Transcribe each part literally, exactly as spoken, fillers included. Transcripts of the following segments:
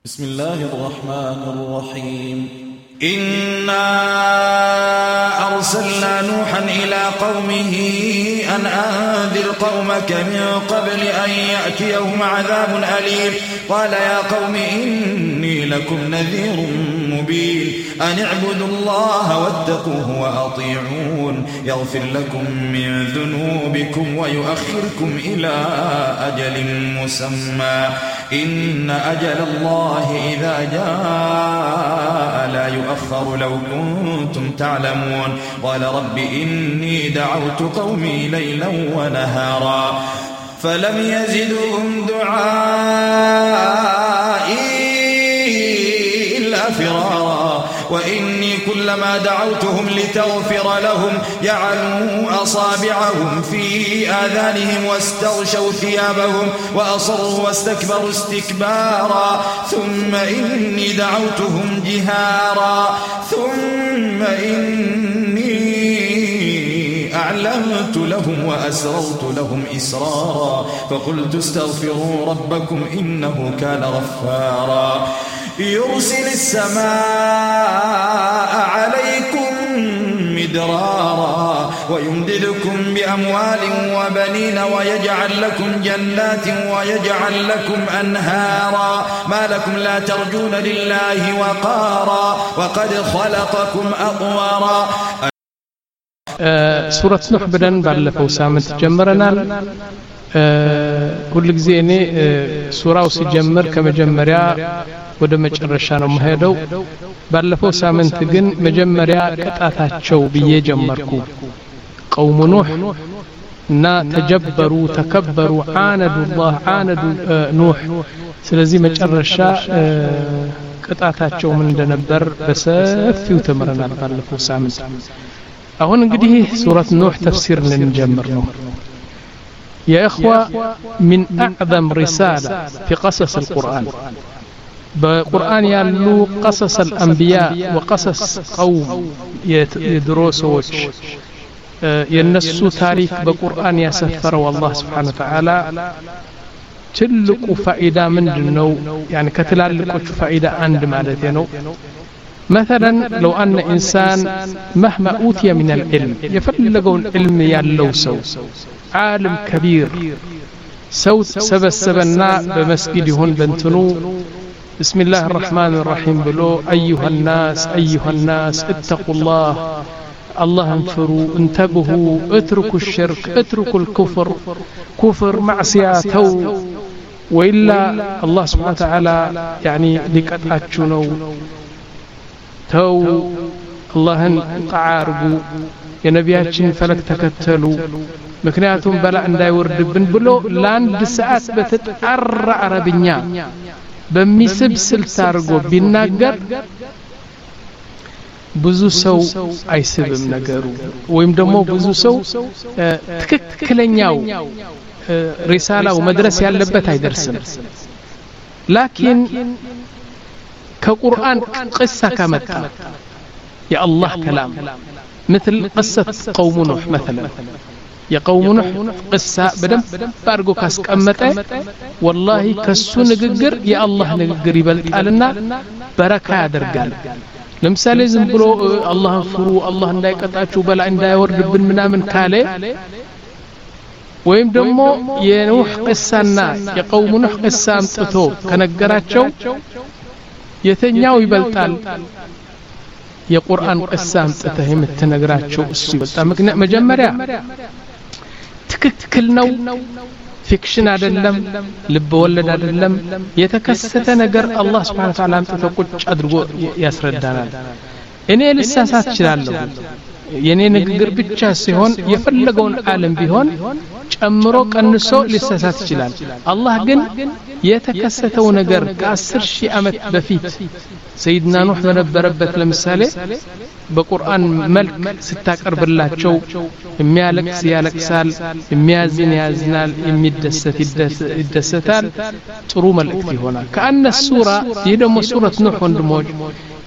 بسم الله الرحمن الرحيم إنا أرسلنا نوحا إلى قومه أن أنذر قومك من قبل أن يأتيهم عذاب أليم قال يا قوم إني لكم نذير مبين أن اعبدوا الله واتقوه وأطيعون يغفر لكم من ذنوبكم ويؤخركم إلى أجل مسمى إن أجل الله إذا جاء لا يؤخر لو كنتم تعلمون قال رب إني دعوت قومي ليلا ونهارا فلم يزدهم دعائي إلا فرارا وإني كلما دعوتهم لتغفر لهم جعلوا أصابعهم في آذانهم واستغشوا ثيابهم وأصروا واستكبروا استكبارا ثم إني دعوتهم جهارا ثم إني أعلنت لهم وأسررت لهم إسرارا فقلت استغفروا ربكم إنه كان غفارا يرسل السماء عليكم مدرارا ويمددكم بأموال وبنين ويجعل لكم جنات ويجعل لكم أنهارا ما لكم لا ترجون لله وقارا وقد خلقكم أطوارا. سورة نوح بدن ባለፈው ሳምንት ጀምረናል። ሁሉ ጊዜ እኔ ሱራው ሲጀምር ከመጀመሪያ ወደ መጨረሻ ነው መሄደው። ባለፈው ሳምንት ግን መጀመሪያ ቅጣታቸው ብዬ ጀመርኩ። قوم نوح እና ተጀበሩ ተከበሩ عاندوا الله عاندوا نوح ስለዚህ መጨረሻ ቅጣታቸው ምን እንደነበር በሰፊው ተመረናል ባለፈው ሳምንት። አሁን እንግዲህ ሱረት ኑህ ተፍሲር ልንጀምር ነው። يا إخوة من أعظم رسالة في قصص القرآن بقرآن يالو قصص الأنبياء وقصص قوم يدروسوش ينسو تاريخ بقرآن يسفر والله سبحانه وتعالى تلقوا فائدة من دنو يعني كتلالقوا فائدة عند مالتينو. مثلا لو أن إنسان مهما أوتي من العلم يفلقوا العلم يالو سو عالم كبير سوت سب السبنا بمسجدهن بنتنو بسم الله الرحمن الرحيم بلو أيها الناس أيها الناس اتقوا الله الله انفروا انتبهوا اتركوا الشرك اتركوا الكفر كفر معصياته وإلا الله سبحانه وتعالى يعني لقطعتشنو تو اللهن قعاربو የነቢያችን ፈለግ ተከተሉ ምክንያቱም በላ እንዳይወርድብን ብሎ ለአንድ ሰዓት በተጣራ አረብኛ በሚስብ ስልት አድርጎ ቢናገር ብዙ ሰው አይስብም ነገሩ ወይም ደግሞ ብዙ ሰው ትክክለኛው ሪሳላው መድረስ ያለበት አይደርስም። ላኪን ከቁርአን قصة ከመጣ የአላህ كلام مثل قصة قوم نوح مثلا يا قوم نوح قصة بدم بارغو كاسقمطه والله كسو نغغر يا الله نغغر يبلطالنا بركه ያደርጋል። ለምሳሌ ዝም ብሎ አላህ ፍሩ አላህ እንዳይቀጣችሁ በላ እንዳይወርድብን ምናምን ካለ ወይም ደግሞ የኑህ قصና የقوم نوح قصة አምጥቶ ከነገራቸው የተኛው ይበልጣል? የቁርአን قصة አምጥተህ የምትነግራቸው እሱ ይበልጣል። ምክንያት መጀመሪያ ትክክል ነው፣ ፊክሽን አይደለም፣ ልብ ወለድ አይደለም፣ የተከሰተ ነገር አላህ Subhanahu Wa Ta'ala አምጥቶ ቁጭ አድርጎ ያስረዳናል። እኔ ልሳሳት እችላለሁ። የኔ ንግግር ብቻ ሲሆን የፈለገውን ዓለም ቢሆን ጨምሮ ቀንሶ ሊሳሳት ይችላል። አላህ ግን የተከሰተው ነገር ከአስር ሺህ ዓመት በፊት ሰይድና ኑህ በነበረበት ለምሳሌ በቁርአን መልክ ስታቀርብላቸው የሚያለቅስ ያለቅሳል፣ የሚያዝን ያዝናል፣ የሚደሰት ይደሰታል። ጥሩ መልእክት ይሆናል። ከአነ ሱራ ይህ ደግሞ ሱረት ኑህ ወንድሞች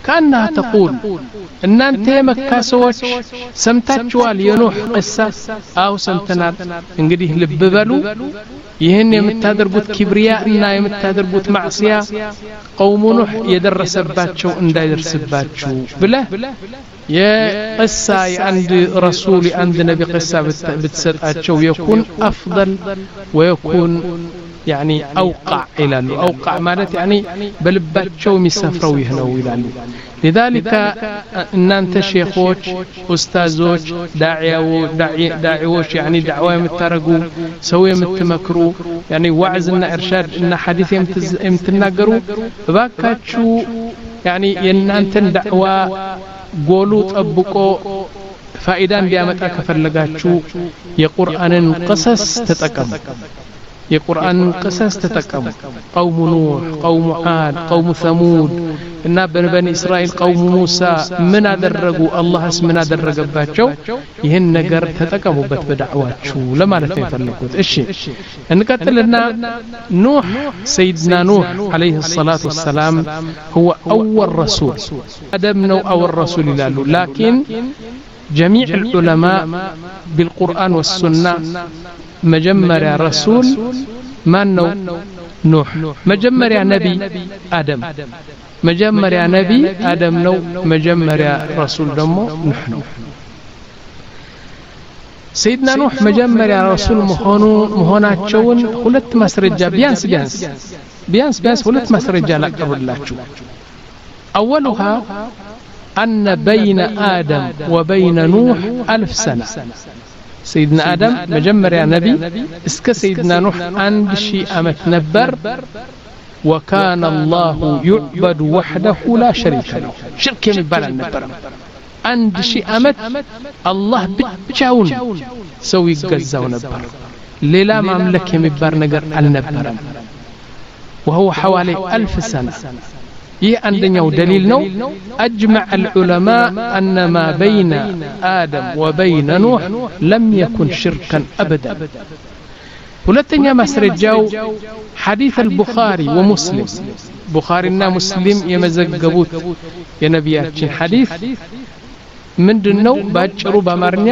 كأنها تقول إن أنت مكة سوتش سمتاتشوال ينوح قصة أو سمتنال انقديه لببلو ይህን የምታደርጉት ኪብሪያና የምታደርጉት ማዕሲያ ቀውሙ ኑህ የደረሰባቸው እንዳይደርስባችሁ ብለህ የቅሳ የአንድ ረሱል የአንድ ነብይ ቅሳ ብትሰጣቸው يكون أفضل ويكون يعني أوقع إلى أوقع مالت يعني بلباتشو مسافروا يهنوا إلى لذلك إن أنت شيخوش أستاذوش داعيو داعي داعيوش يعني دعوة مترقوا سوي متمكروا يعني وعزنا إرشاد إن حديث يمتناقروا باكاتشو يعني إن أنت دعوة قولوا تأبقوا فائدان بيامتك فلقاتشو يقرآن قصص تتكم የቁርአን قصص ተጠቀሙ قوم نوح قوم عاد قوم ثمود እና በበኒ እስራኤል قوم موسى ምን አደረጉ አላህስ ምን አደረገባቸው ይሄን ነገር ተጠቀሙበት በዳዕዋችሁ ለማለት ነው የፈለኩት እሺ እንቀጥልና ኑህ سيدنا نوح عليه الصلاة والسلام هو أول رسول آدم ነው أول رسول ይላሉ لكن جميع العلماء بالقرآن والسنة مجمّر رسول من نو نوح مجمّر نبي آدم مجمّر نبي آدم نو مجمّر رسول دمو نحن سيدنا نوح مجمّر رسول مهونو مهوناتشون ሁለት ማስረጃ ቢያንስ ቢያንስ ቢያንስ ቢያንስ ሁለት ማስረጃ ላቀርብላችሁ أولها أن بين آدم وبين نوح ألف سنة سيدنا آدم مجمّر يا نبي اسك سيدنا نوح عند شيء أمت نبر وكان الله يعبد وحده لا شريك له شرك يمبال النبر عند شيء أمت الله بتشاون سوي قزاو نبر ليلا مملك يمبار نقر النبر وهو حوالي ألف سنة ይህ አንደኛው دليل ነው أجمع العلماء أن ما بين آدم وبين نوح لم يكن شركا أبدا ሁለተኛ ማስረጃው حديث البخاري ومسلم بخارينا مسلم يمزغبوت የነቢያችን حديث ምንድነው ባጭሩ በአማርኛ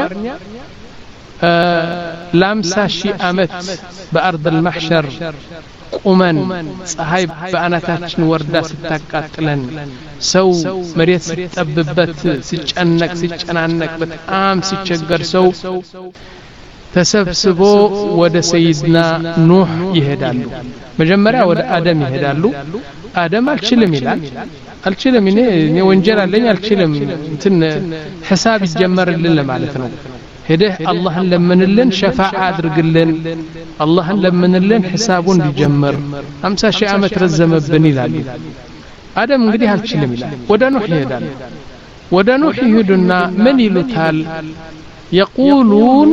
ለአምሳ ሺህ ዓመት በአርድ المحشر ቁመን ፀሐይ በአናታችን ወርዳ ስታቃጥለን ሰው መሬት ሲጠብበት ሲጨነቅ ሲጨናነቅ በጣም ሲቸገር ሰው ተሰብስቦ ወደ ሰይድና ኑህ ይሄዳሉ መጀመሪያ ወደ አደም ይሄዳሉ አደም አልችልም ይላል አልችልም እኔ እኔ ወንጀል አለኝ አልችልም እንትን ሒሳብ ይጀመርልን ለማለት ነው ሄደህ አላህን ለምንልን ሸፋዓ አድርግልን አላህን ለምንልን ሒሳቡን ሊጀምር ሃምሳ ሺህ ዓመት ረዘመብን ይላል አደም እንግዲህ አልችልም ይላል ወደ ኑህ ይሄዳል ወደ ኑህ ይሄዱና ምን ይሉታል يقولون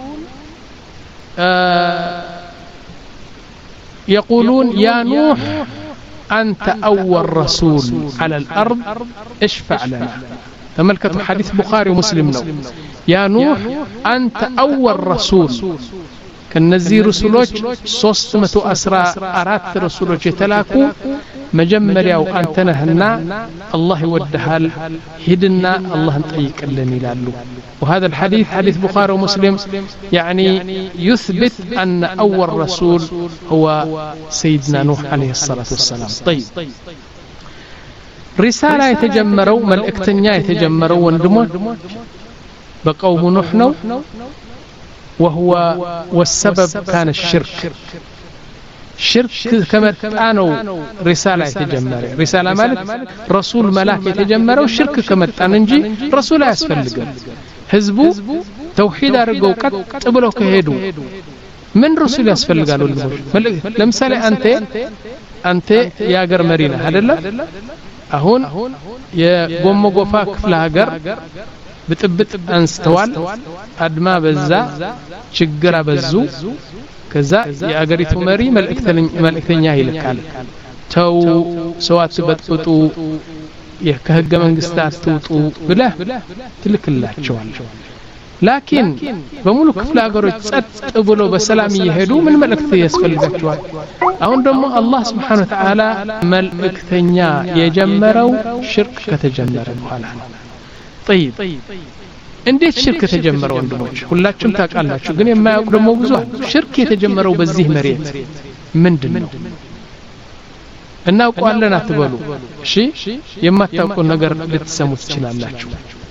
يقولون يا نوح أنت أول رسول على الأرض اشفع لنا تملكت حديث بخاري ومسلم نو يا نوح أنت أول رسول كنزي رسولوش صوستمتو أسرى أرات رسولوش يتلاكو مجمّر ياو أنتنا هنا الله يودهال هدنا الله نطيق لني لالو وهذا الحديث حديث بخاري ومسلم يعني يثبت أن أول رسول هو سيدنا نوح عليه الصلاة والسلام طيب رسالة يتجمروا ملئكتنيا يتجمروا وندموا بقوم نوح نو وهو والسبب كان الشرك شرك كما تانو رسالة يتجمر رسالة مالك رسول ملاك يتجمروا شرك كما تاننجي رسول يسفلق حزبو توحيد أرقوا قبلوا كهدو من رسول يسفلق قالوا لمثال أنت أنت يا قر مرينة هذا لا أهون يا قوم قفاك في الهجر بتبت أنستوال أدما بزا شجرة بزو كذا يا أجريت مري ملكتني ملكتني هاي لكال تو سوات بتبتو يكهج من قستات توتو بلا تلك الله شوال ላኪን በሙሉ ክፍለ ሀገሮች ጸጥ ብሎ በሰላም ይሄዱ ምን መልእክት ያስፈልጋቸዋል? አሁን ደግሞ አላህ Subhanahu Wa Ta'ala መልእክተኛ የጀመረው ሽርክ ከተጀመረ በኋላ ነው። طيب እንዴት ሽርክ ተጀመረ ወንድሞች? ሁላችሁም ታውቃላችሁ፣ ግን የማያውቁ ደግሞ ብዙ አሉ። ሽርክ የተጀመረው በዚህ መሬት ምንድነው? እናውቀዋለን አትበሉ። እሺ የማታውቁ ነገር ልትሰሙ ትችላላችሁ።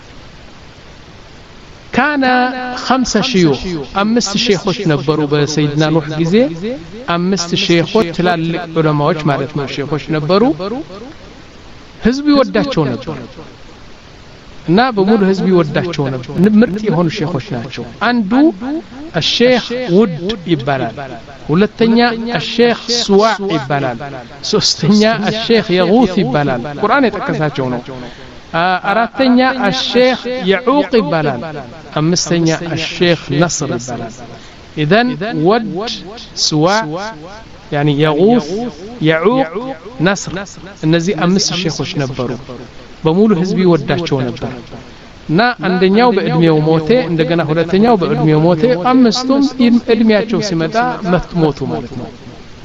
كان خمسة شيوخ أمست شيخوች ነበሩ በሰይድና ኑህ ጊዜ አምስት ሼኾች ትላልቅ ዑለማዎች ማለት ነው ሼኾች ነበሩ። ህዝብ ይወዳቸው ነበር እና በሙሉ ህዝብ ይወዳቸው ነበር። ምርጥ የሆኑ ሼኾች ናቸው። አንዱ الشيخ ውድ ይባላል፣ ሁለተኛ الشيخ سواع ይባላል፣ ሶስተኛ الشيخ يغوث ይባላል። ቁርአን የጠቀሳቸው ነው። አራተኛ الشيخ يعوق ይባላል፣ አምስተኛ الشيخ نصر ይባላል። اذن ود سواع يعني يغوث يعوق نصر እነዚህ አምስት ሼኾች ነበሩ። በሙሉ ህዝብ ይወዳቸው ነበር እና አንደኛው በእድሜው ሞተ፣ እንደገና ሁለተኛው በእድሜው ሞተ፣ አምስቱም እድሜያቸው ሲመጣ ሞቱ ማለት ነው።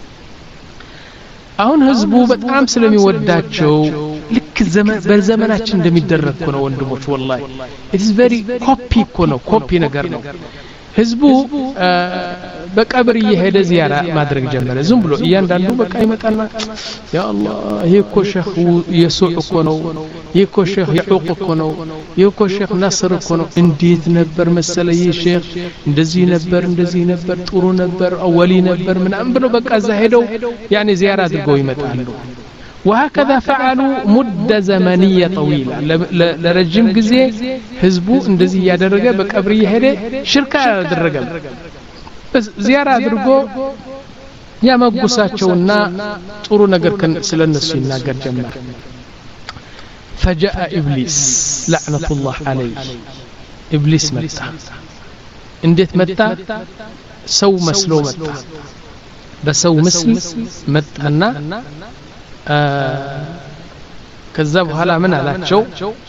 አሁን ህዝቡ በጣም ስለሚወዳቸው ልክ ዘመን በዘመናችን እንደሚደረግ ነው ወንድሞች። والله it is very copy ነው ኮፒ ነገር ነው። ህዝቡ በቀብር እየሄደ ዚያራ ማድረግ ጀመረ። ዝም ብሎ እያንዳንዱ በቃ ይመጣና ያ አላህ ይሄ እኮ ሼኽ የሱዕ እኮ ነው፣ ይሄ እኮ ሼኽ የዑቅ እኮ ነው፣ ይሄ እኮ ሼኽ ነስር እኮ ነው። እንዴት ነበር መሰለ ይሄ ሼኽ እንደዚህ ነበር እንደዚህ ነበር ጥሩ ነበር አወሊ ነበር ምናምን ብሎ በቃ እዛ ሄደው ያኔ ዚያራ አድርገው ይመጣሉ። وهكذا فعلوا مدة زمنية طويلة لرجم جزء حزبو اندزي يادرجة بقبرية هذه شركة يادرجة بس زيارة درجو يا مقصات شونا طورو نجر كان سلنا سينا نجر جمع. فجاء إبليس لعنة الله عليه. إبليس متى انديت متى سو مسلو متى بسو مسل متى ከዛ በኋላ ምን አላቸው?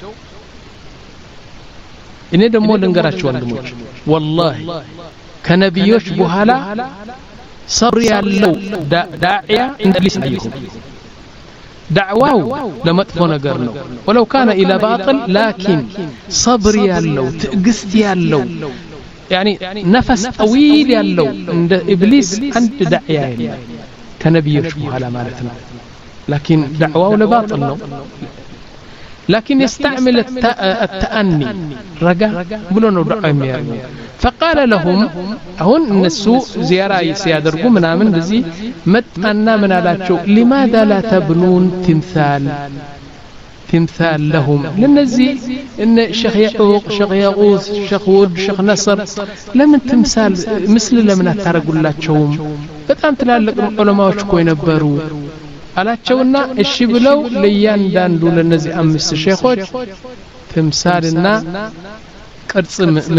እኔ ደግሞ ልንገራችሁ ወንድሞች والله ከነቢዮች በኋላ ሰብር ያለው ዳዒያ እንደ ኢብሊስ አይሁን። ዳዕዋው ለመጥፎ ነገር ነው ولو كان الى باطل لكن صبر ያለው ትዕግስት ያለው يعني نفس طويل ያለው እንደ ኢብሊስ አንድ ዳዒያ የለም ከነቢዮች በኋላ ማለት ነው። لكن دعواه لباطل نو لكن يستعمل التأني رجع بلونه دعاء. فقال لهم هون النسوء زيارة سيادرقوا منا من ذي مت أنا من على شو لماذا لا تبنون تمثال تمثال لهم لنزي إن شيخ يعوق شيخ يغوث شيخ ود شيخ نصر لمن تمثال مثل لمن ترقوا الله شوم بتأم تلالك علماء شكوين ينبروا አላቸውና እሺ ብለው ለያንዳንዱ ለነዚህ አምስት ሼኾች ተምሳልና ቅርጽ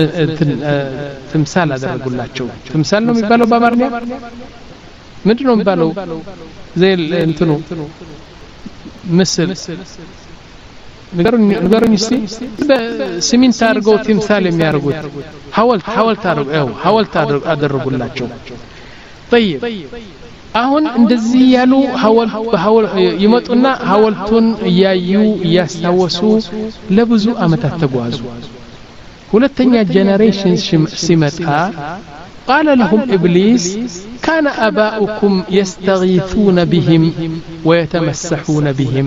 ተምሳል አደረጉላቸው። ተምሳል ነው የሚባለው በአማርኛ ምንድነው የሚባለው? ዘይል እንትኑ ምስል ንገሩኝ እስቲ። በሲሚንት አድርገው ተምሳል የሚያደርጉት ሐውልት ሐውልት አድርገው ሐውልት አደረጉላቸው። طيب አሁን እንደዚህ ያሉ ሐውልት በሐውል ይመጡና ሐውልቱን ያዩ ያስታወሱ ለብዙ አመታት ተጓዙ። ሁለተኛ ጀነሬሽን ሲመጣ قال لهم إبليس كان آباؤكم يستغيثون بهم ويتمسحون بهم.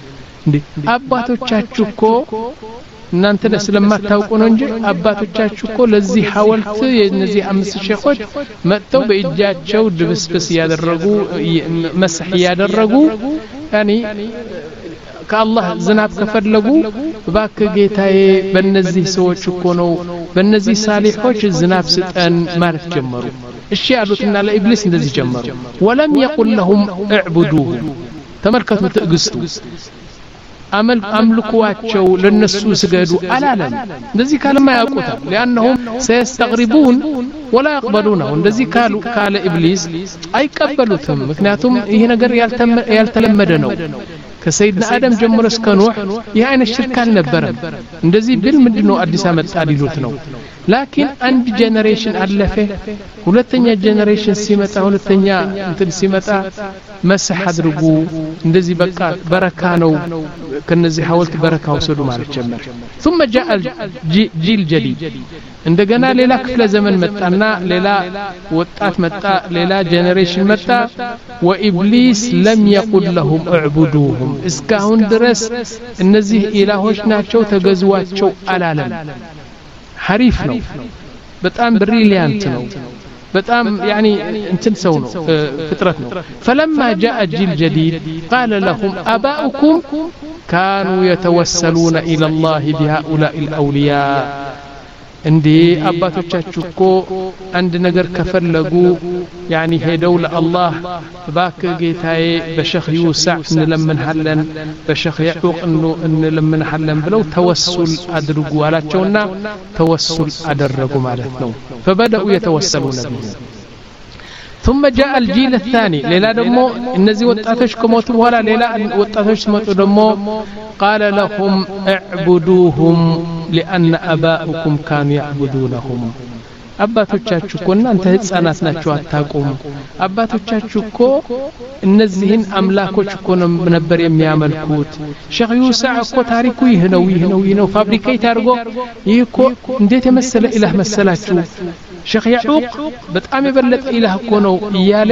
አባቶቻችሁ እኮ እናንተ ስለማታውቁ ነው እንጂ አባቶቻችሁ እኮ ለዚህ ሐውልት የነዚህ አምስት ሼኾች መጥተው በእጃቸው ድብስብስ ያደረጉ መስህ ያደረጉ ያኒ ከአላህ ዝናብ ከፈለጉ ባክ ጌታዬ በእነዚህ ሰዎች እኮ ነው በእነዚህ ሳሊሖች ዝናብ ስጠን ማለት ጀመሩ። እሺ ያሉትና ለኢብሊስ እንደዚህ ጀመሩ። ولم يقل لهم اعبدوه. ተመልከቱ ትዕግስቱ አመል አምልኩዋቸው ለነሱ ስገዱ አላለም። እንደዚህ ካልማ ያውቁታል لانهم سيستغربون ولا يقبلونه. እንደዚህ ካሉ ካለ ኢብሊስ አይቀበሉትም። ምክንያቱም ይሄ ነገር ያልተለመደ ነው። ከሰይድና አደም ጀምሮ እስከ ኖህ ይህ አይነት ሽርክ አልነበረም እንደዚህ ብል ምንድነው አዲስ አመጣ ሊሉት ነው ላኪን አንድ ጄነሬሽን አለፈ ሁለተኛ ጄነሬሽን ሲመጣ ሁለተኛ እንትን ሲመጣ መስህ አድርጉ እንደዚህ በቃ በረካ ነው ከነዚህ ሐውልት በረካ ወሰዱ ማለት ጀመረ ثم جاء جيل جديد እንደገና ሌላ ክፍለ ዘመን መጣና ሌላ ወጣት መጣ ሌላ ጄነሬሽን መጣ ወኢብሊስ ለም يقل لهم اعبدوهم እስካሁን ድረስ እነዚህ ኢላሆች ናቸው ተገዙዋቸው አላለም حريف ነው በጣም ብሪሊያንት ነው በጣም يعني እንትን ሰው ነው ፍጥረት ነው فلما جاء جيل جديد قال لهم اباؤكم كانوا يتوسلون الى الله بهؤلاء الاولياء እንዴ አባቶቻችሁ እኮ አንድ ነገር ከፈለጉ يعني ሄደው ለአላህ ባክ ጌታዬ በሸኽ ይውሳዕ እንለምንሃለን በሸኽ ያዕቁቅ እንለምንሃለን ብለው ተወሱል አድርጉ አላቸውና ተወሱል አደረጉ ማለት ነው فبدأوا يتوسلون به ثم جاء الجيل الثاني ليلا دمو እነዚህ ወጣቶች ከሞቱ በኋላ ሌላ ወጣቶች መጡ ደሞ قال لهم اعبدوهم لأن أباؤكم كانوا يعبدونهم አባቶቻችሁ እኮ እናንተ ህፃናት ናችሁ አታቁም አባቶቻችሁ እኮ እነዚህን አምላኮች እኮ ነበር የሚያመልኩት ሼኽ ዩሳዕ እኮ ታሪኩ ይህ ነው ይህ ነው ይህ ነው ፋብሪኬት አድርጎ ይህ እኮ እንዴት የመሰለ ኢላህ መሰላችሁ ሼኽ ያዕቁብ በጣም የበለጠ ኢላህ እኮ ነው እያለ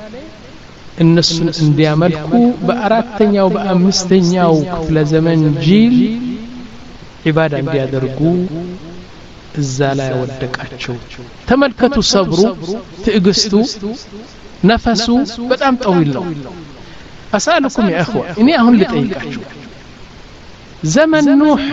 እነሱን እንዲያመልኩ በአራተኛው በአምስተኛው ክፍለ ዘመን ጂል ኢባዳ እንዲያደርጉ እዛ ላይ ወደቃቸው ተመልከቱ ሰብሩ ትዕግስቱ ነፈሱ በጣም ጠዊል ነው أسألكم يا أخوة إني أهون لتأيكاችሁ زمن نوح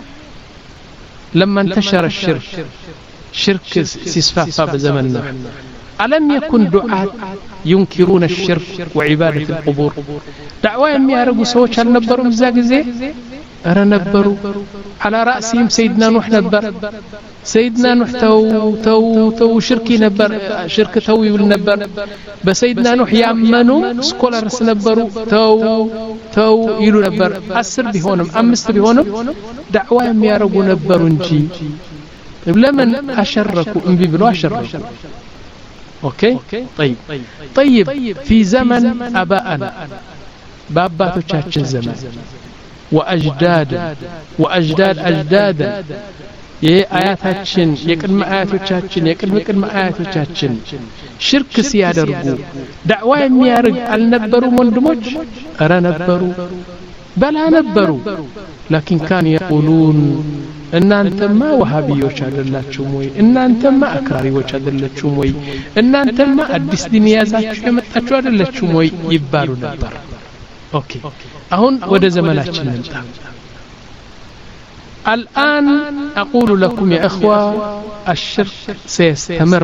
لما انتشر الشرك شرك سيسفافا بزمن نوح ألم يكن دعاة ينكرون الشرك وعبادة القبور دعوة يميارقوا سوچ هل نبروا مزاقزي أرى نبروا على رأسهم سيدنا نوح نبر سيدنا نوح تو تو تو شركي نبر شرك توي والنبر بسيدنا نوح يأمنوا سكولرس نبروا تو تو يلو نبر أسر بهونم أمست بهونم دعوة يميارقوا نبروا نجي لمن أشركوا انبي بلو أشركوا اوكي طيب طيب في زمن اباءنا باباتوچاچن زمن واجداد واجداد اجداد የአያታችን የቅድመ አያቶቻችን የቅድመ ቅድመ አያቶቻችን ሽርክ ሲያደርጉ ዳዕዋ የሚያርግ አልነበሩም ወንድሞች አረ ነበሩ በላ ነበሩ لكن كانوا يقولون እናንተማ ወሃቢዮች አይደላችሁም ወይ እናንተማ አክራሪዎች አይደላችሁም ወይ እናንተማ አዲስ ዲን ያዛችሁ የመጣችሁ አይደላችሁም ወይ ይባሉ ነበር ኦኬ አሁን ወደ ዘመናችን እንጣ الآن أقول لكم يا إخوة الشرك سيستمر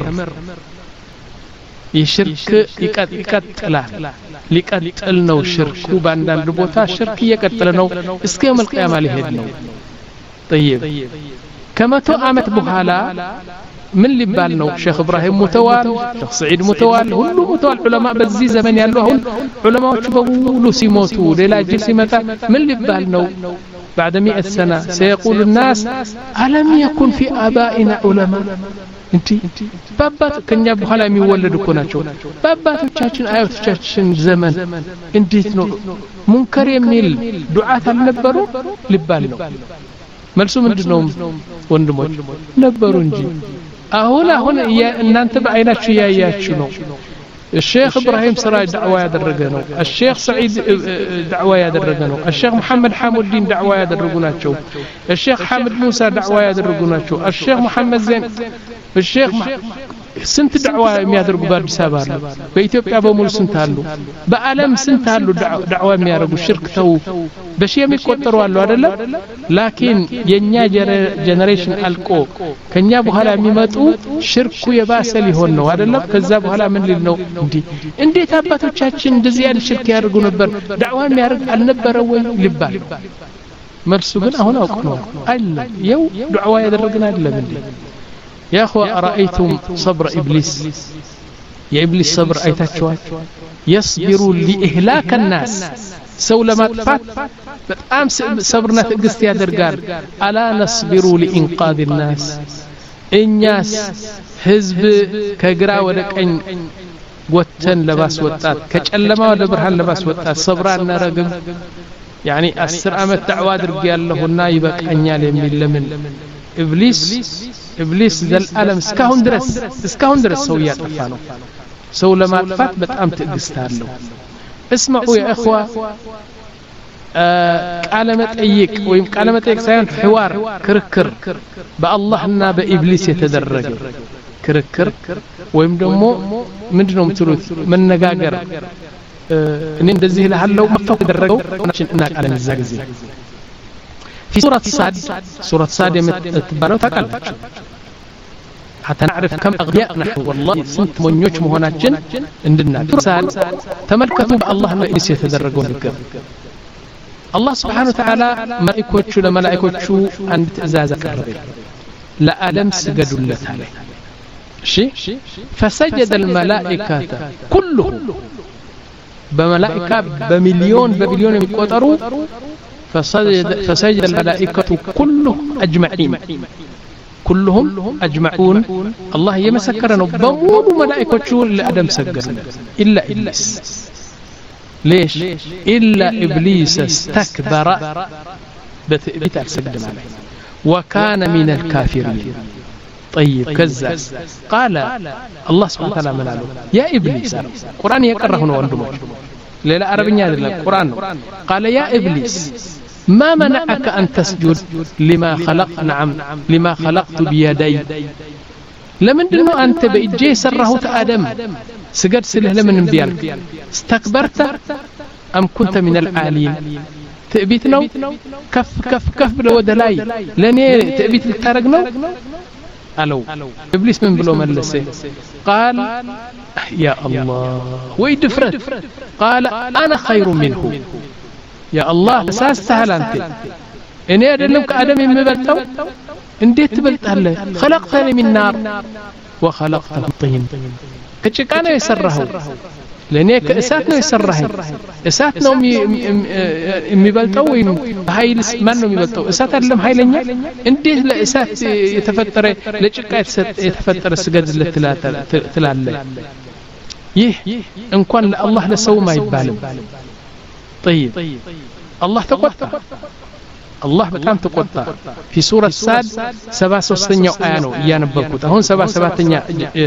يشرك يقتلال ليقتلنو شرك باندان لبوتا شرك يقتلنو اسكي يوم القيامة لهدنو طيب كما تو عامت بحالا من اللي بالنو شيخ إبراهيم متوال شيخ سعيد متوال هلو متوال علماء بزي زمن يالوهن علماء وشبهولو سيموتو ليلا جي سيمتا من اللي بالنو بعد مئة سنة سيقول الناس ألم يكن في آبائنا علماء انتي بابات كن يابو خلا يولدو كوناچو باباتو چاچن آياتو چاچن زمن انتيت نو منكر يميل دعاة النبرو لبال نو መልሱ ምንድነው ወንድሞች ነበሩ እንጂ አሁን አሁን እናንተ በአይናችሁ ያያችሁ ነው الشيخ إبراهيم سراج دعوة يدرجه ነው الشيخ سعيد دعوة يدرجه ነው الشيخ محمد حامد الدين دعوة يدرجه ናቸው الشيخ حامد موسى دعوة يدرجه ናቸው الشيخ محمد زين الشيخ ስንት ዳዕዋ የሚያደርጉ በአዲስ አበባ አሉ በኢትዮጵያ በሙሉ ስንት አሉ በአለም ስንት አሉ ዳዕዋ የሚያደርጉ ሽርክ ተው በሺ የሚቆጠሩ አሉ አይደለም ላኪን የኛ ጄነሬሽን አልቆ ከኛ በኋላ የሚመጡ ሽርኩ የባሰ ሊሆን ነው አይደለም ከዛ በኋላ ምን ሊል ነው እንዴ እንዴት አባቶቻችን እንደዚህ ያለ ሽርክ ያደርጉ ነበር ዳዕዋ የሚያደርግ አልነበረ ወይ ሊባል መልሱ ግን አሁን አውቀ ነው አይደል የው ዳዕዋ ያደረግና አይደለም እንዴ يا أخوة أرأيتم صبر إبليس يا إبليس صبر أيتاتشوا يصبر لإهلاك الناس ሰው ለማጥፋት በጣም ሰብርና ትዕግስት ያደርጋል አላ ነስቢሩ لإنقاذ الناس እኛስ ህዝብ ከግራ ወደ ቀኝ ወተን ለባስ ወጣት ከጨለማ ወደ ብርሃን ለባስ ወጣት ሰብራ እናረግም يعني አስር አመት ዳዕዋ አድርጌ ያለሁና ይበቃኛል የሚል ለምን ኢብሊስ ኢብሊስ ዘልዓለም እስካሁን ድረስ እስካሁን ድረስ ሰው ያጠፋ ነው ሰው ለማጥፋት በጣም ትዕግስት አለው اسمعوا يا اخوه ቃለ መጠይቅ ወይም ቃለ መጠይቅ ሳይሆን حوار ክርክር በአላህና በኢብሊስ የተደረገ ክርክር ወይም ደግሞ ምንድነው የምትሉት መነጋገር እኔ እንደዚህ ለሐለው መጥተው ተደረገው እና ቃለ መዛግዚ في سورة صاد سورة صاد የምትባለው ታውቃላችሁ حتى نعرف كم أغبياء نحن والله سنت منيوش مهوناتችን እንድናል ሳል ተመልከቱ በአላህና ኢብሊስ የተደረገው ንግግር الله سبحانه وتعالى ملائكوቹ ለመላእክቶቹ አንድ ትእዛዝ አቀረበ ለአደም ስገዱለት አለ እሺ فسجد الملائكة كلهم بملائكة بمليون ببليون የሚቆጠሩ فسجد فسجد الملائكة كلهم أجمعين كلهم أجمعون الله يمسكرنا بمول ملائكة لآدم سجد إلا إبليس ليش إلا إبليس استكبر بتأبيت سجد عليه وكان من الكافرين طيب كذا قال الله سبحانه وتعالى من قاله يا إبليس القرآن يكرهنا وندمج لا عربية لا القرآن قال يا إبليس ما منعك أن تسجد لما خلق نعم لما خلقت بيدي لمن دنو أنت بإجي سره آدم سجد سله لمن بيالك استكبرت أم كنت من العالين تأبيتنا كف كف كف بلو دلاي لني تأبيت الترقنا ألو إبليس من بلو ملسه قال يا الله ويدفرت قال أنا خير منه يا الله أساس سهل أنت إني أدلوك آدم يمبلتو انديت تبلتله خلقتني من نار وخلقته من طين كتشكانا يسره لأنه كأساتنا يسره أساتنا يمبلتو هاي من يمبلتو أسات أدلم هاي لنيا انديت لأسات يتفتر لتشكا يتفتر السجد لتلال يه إن كان الله لسو ما يبالم طيب الله تقطع الله بتام تقطع في سورة ساد سبع سوستنيا آيانو يانبكوت هون سبع سبعتنيا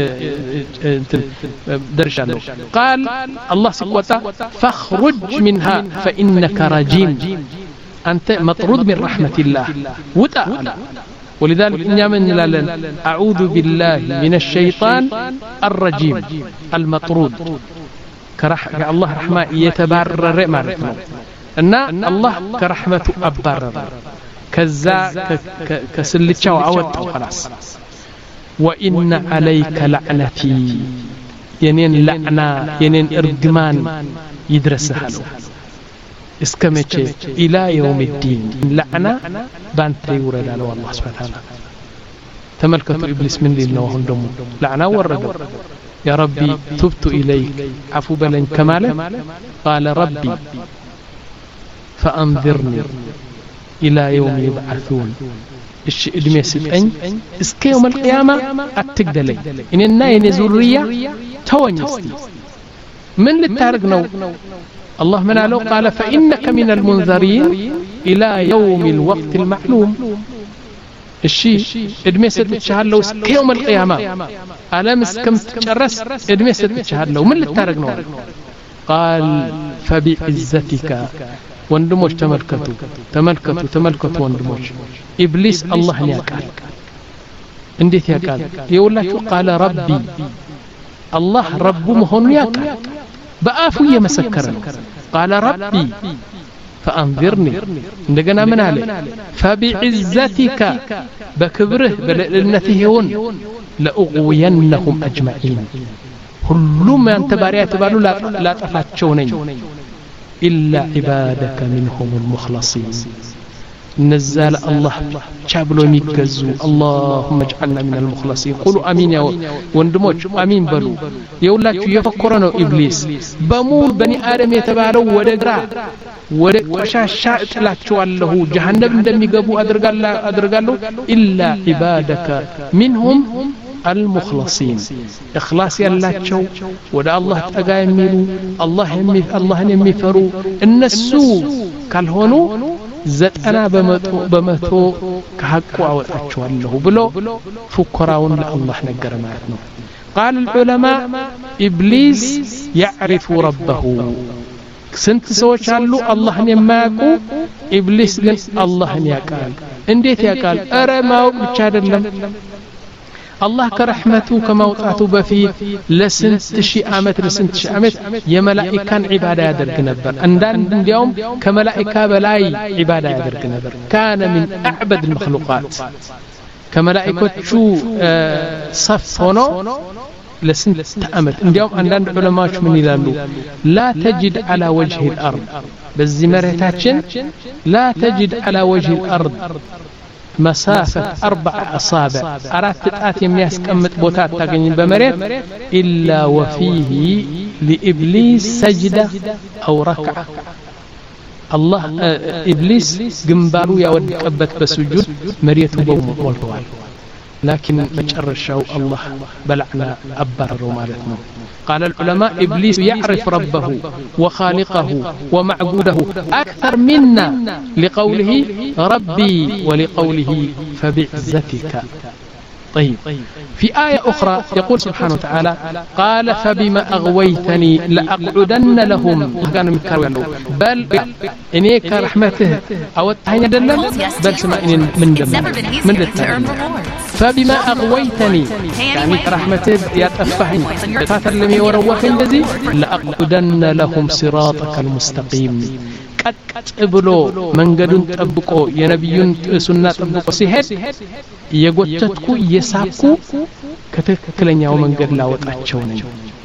درجانو قال الله سقطع فاخرج منها فإنك رجيم أنت مطرود من رحمة الله وتعالى ولذلك من لالن أعوذ بالله من الشيطان الرجيم المطرود كرح الله رحمة يتبرر مالتنا أن الله كرحمته أبرر كذا كسلتشا وعوت خلاص وإن عليك لعنتي ينين لعنة ينين إرجمان يدرسها له اسكمتشي إلى يوم الدين لعنة بانتي ورد على الله سبحانه وتعالى تملكت إبليس من ليلنا وهم دمو لعنة وردوا يا ربي تبت إليك عفو بلن كماله قال ربي فأنذرني إلى يوم يبعثون الشيء اللي يسبقني اسك يوم القيامة أتقدلي إن الناين زرية تونيستي من للتارقنو الله من علو قال فإنك من المنذرين إلى يوم الوقت المعلوم الشيء ادمي ست تشهد لو يوم القيامة ألمس كم تشرس ادمي ست تشهد لو من للتارقنو قال فبعزتك وندموش تملكتو تملكتو تملكتو وندموش إبليس الله يقال انديت يقال يقول لك قال ربي الله رب مهون يقال بآفو يمسكرن قال ربي فأنذرني عندنا من عليه فبعزتك بكبره بلنتهون لأغوينهم أجمعين كلهم أنت باريات بالو لا تفاتشونين إلا عبادك منهم المخلصين نزل الله شابلو يميجزو اللهم اجعلنا من المخلصين قولوا امين يا وندموش امين بلو يولاችሁ يفكر ነው ኢብሊስ በሙሉ በኒ አደም የተባለው ወደ ግራ ወደ ቆሻሻ ጥላቸዋለሁ ጀሃነም እንደሚገቡ አድርጋለሁ ኢላ ኢባደከ منهم المخلصين اخلاص ያላቸው ወደ አላህ ጠጋ የሚሉ አላህ የሚፍ አላህን የሚፈሩ እነሱ ካልሆኑ ዘጠና በመቶ በመቶ ከሐቁ አወጣቸዋለሁ ብሎ ፉከራውን ለአላህ ነገር ማለት ነው قال العلماء ابليس يعرف ربه ስንት ሰዎች አሉ አላህን የማያውቁ ኢብሊስ ግን አላህን ያውቃል እንዴት ያውቃል አረ ማወቅ ብቻ አይደለም الله كرحمته كما وطعته بفيت لسنت شي عامت لسنت شي عامت يا ملائكة عبادة يدرك نبر عندان اليوم كملائكة بلاي عبادة يدرك نبر كان من أعبد المخلوقات كملائكة شو صفونه لسنت عامت اليوم عندان علماء من يلالو لا تجد على وجه الأرض بالزمرتاتشن لا تجد على وجه الأرض مسافة أربع أصابع أرات تتأت يمياس كمت بوتات تاقنين بمريت إلا وفيه لإبليس سجدة أو ركعة الله إبليس قنبالو يود كبت بسجود مريته بوم والطوال لكن مجر الشو الله بلعنا أبرر مالتنا قال العلماء إبليس يعرف ربه وخالقه ومعبوده أكثر منا لقوله ربي ولقوله فبعزتك طيب في آية أخرى يقول سبحانه وتعالى قال فبما أغويتني لأقعدن لهم كانوا مكروا بل إنيك رحمته أو التهين دلم بل سمعني من دم من التهين فبما أغويتني يعني رحمته يتفحين فاتر لم يوروخين الذي لأقعدن لهم صراطك المستقيم ቀጥ ብሎ መንገዱን ጠብቆ የነብዩን ሱና ጠብቆ ሲሄድ የጎተትኩ የሳብኩ ከተከለኛው መንገድ ላወጣቸው ነኝ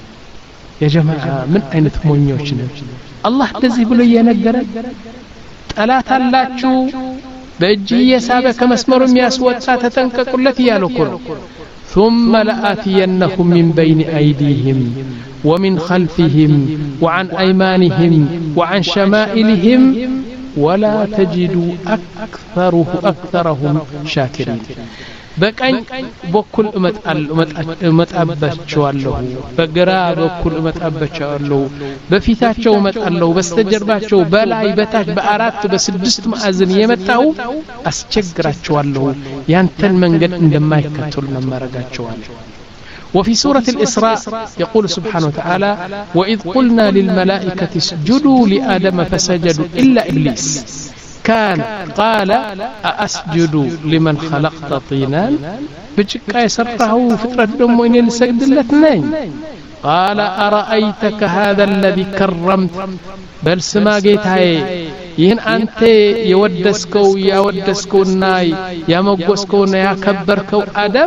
የጀማዓ ምን አይነት ሞኞች ነው አላህ እንደዚህ ብሎ እየነገረ ጠላት አላችሁ በእጅ የሳበ ከመስመሩ የሚያስወጣ ተጠንቀቁለት ያለው ነው ثم لآتينهم من بين أيديهم ومن خلفهم وعن أيمانهم وعن شمائلهم ولا تجد أكثره أكثرهم شاكرين بكاين بكل امت امت ابچዋለሁ በግራ በኩል امت ابچዋለሁ በፊታቸው እመጣለሁ በስተጀርባቸው በላይ በታች በአራት በስድስት ማዕዘን የመጣው አስቸግራቸዋለሁ ያንተን መንገድ እንደማይከተሉ መመረጋቸዋለሁ وفي سورة الإسراء يقول سبحانه وتعالى وإذ قلنا للملائكة اسجدوا لآدم فسجدوا إلا إبليس كان قال أأسجد لمن خلقت طينا بجكا يسرقه فترة دموين لسجد الاثنين قال أرأيتك هذا الذي كرمت بل سما جيت هاي ين أنت يودسكو يودسكو الناي يا مقوسكو يا كبركو آدم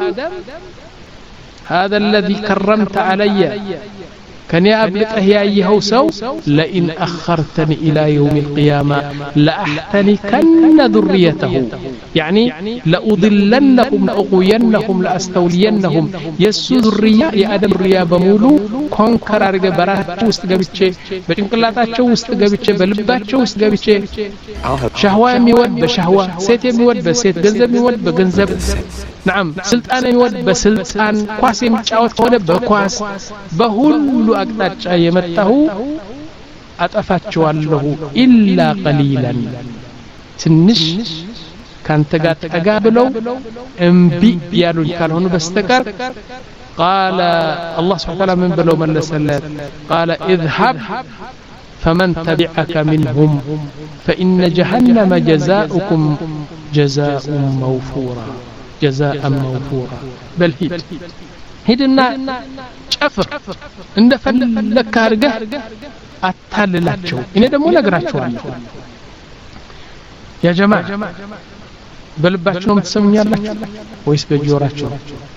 هذا الذي كرمت علي كان يابلك أهيائيه سو لئن أخرتني إلى يوم القيامة لأحتنكن ذريته يعني لأضلنهم لأغوينهم لأستولينهم يسو ذرية يا آدم الرياء بمولو كونكر أرغى براه وست قبتشي بجنقلاتاتشو وست قبتشي بلباتشو وست قبتشي شهوة يميود بشهوة سيت يميود بسيت قنزب يميود بقنزب نعم سلطان يميود بسلطان كواس يمتشاوت كونه بكواس بهولو أقداج يمته أتفاتشوالله إلا قليلا تنش كان تقات أقابلو انبي يالون كالهون بستكر قال الله سبحانه وتعالى من بلو من لسلات قال اذهب فمن تبعك منهم فإن جهنم جزاؤكم جزاء موفورا جزاء موفورا بل هيد هيدنا شفر عند فلك أرجع أتحللاتشو إني دمو نقرأتشو عنه يا جماعة بلباتشو متسمي الله ويس بجوراتشو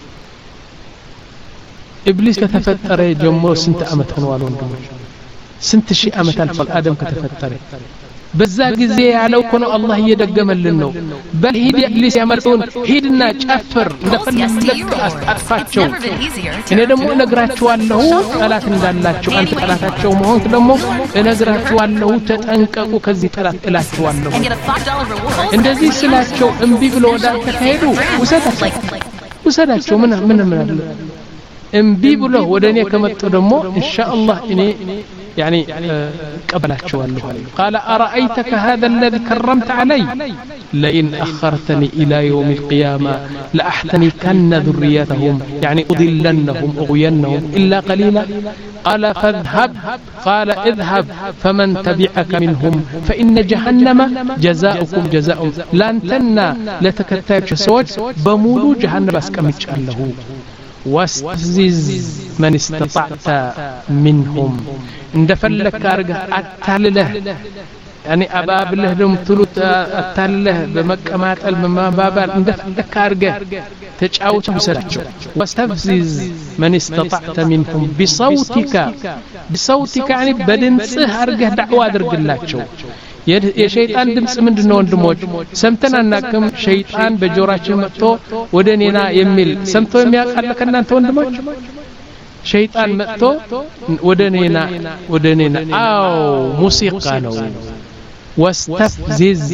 إبليس كتفتر جمهور سنت أمت هنوالون دمج سنت شيء أمت ألف الآدم كتفتر በዛ ጊዜ ያለው ኮኖ አላህ እየደገመልን ነው በል ሂድ ኢብሊስ ያመልጡን ሂድና ጨፍር እንደፈለክ አጥፋቸው እኔ ደግሞ እነግራችኋለሁ ጠላት እንዳላችሁ አንተ ጠላታቸው መሆን ደግሞ እነግራችኋለሁ ተጠንቀቁ ከዚህ ጠላት እላችኋለሁ እንደዚህ ስላቸው እንቢ ብሎ ወዳንተ ከሄዱ ውሰዳቸው ውሰዳቸው ምን ምን ምን አለ እንቢ ብሎ ወደኔ ከመጡ ደግሞ ኢንሻአላህ እኔ يعني قبلاتشو الله قال أرأيتك هذا الذي كرمت علي لئن أخرتني إلى يوم القيامة لأحتنكن ذريتهم يعني أضلنهم أغوينهم إلا قليلا قال فاذهب قال اذهب فمن تبعك منهم فإن جهنم جزاؤكم جزاء لن تنا لتكتاب شسوج بمولو جهنم أسكمتش له واستفزز من استطعت منهم اندفلك ارجع اتالله يعني اباب له دم تلوت اتالله بمقمات المبابال اندفلك ارجع تጫውቱ ሰላቸው واستفزز من استطعت منهم بصوتك بصوتك يعني بدنصህ አርገህ ዳዕዋ አድርግላቸው የሸይጣን ድምጽ ምንድነው ወንድሞች ሰምተን አናቅም ሸይጣን በጆሮአችን መጥቶ ወደኔና የሚል ሰምቶ የሚያቃለ ከናንተ ወንድሞች ሸይጣን መጥቶ ወደኔና ወደኔና አው ሙሲቃ ነው واستفزز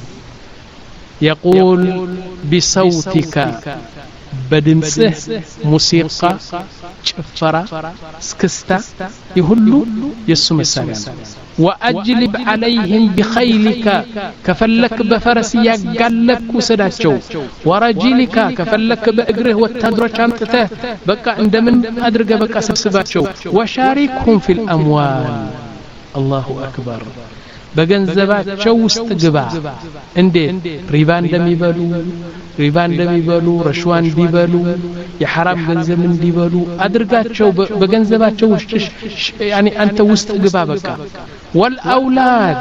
يقول بصوتك بدمصه موسيقى ጭፈራ ስክስታ ይሁሉ የሱ መሳሪያ ነው واجلب عليهم بخيلك كفلك بفرس يغلبك وسداچو ورجلك كفلك باغره وتدرچ امطته بقى እንደምን አድርገ በቃ ሰብስባቸው وشاركهم في الاموال الله اكبر በገንዘባቸው ውስጥ ግባ እንዴት ሪባ እንደሚበሉ ሪባ እንደሚበሉ ረሽዋ እንዲበሉ የሐራም ገንዘብ እንዲበሉ አድርጋቸው በገንዘባቸው ውስጥ يعني አንተ ውስጥ ግባ በቃ والأولاد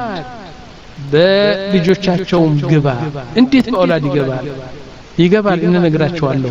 በልጆቻቸውም ግባ እንዴት በአውላድ ይገባል ይገባል እንነግራቸዋለሁ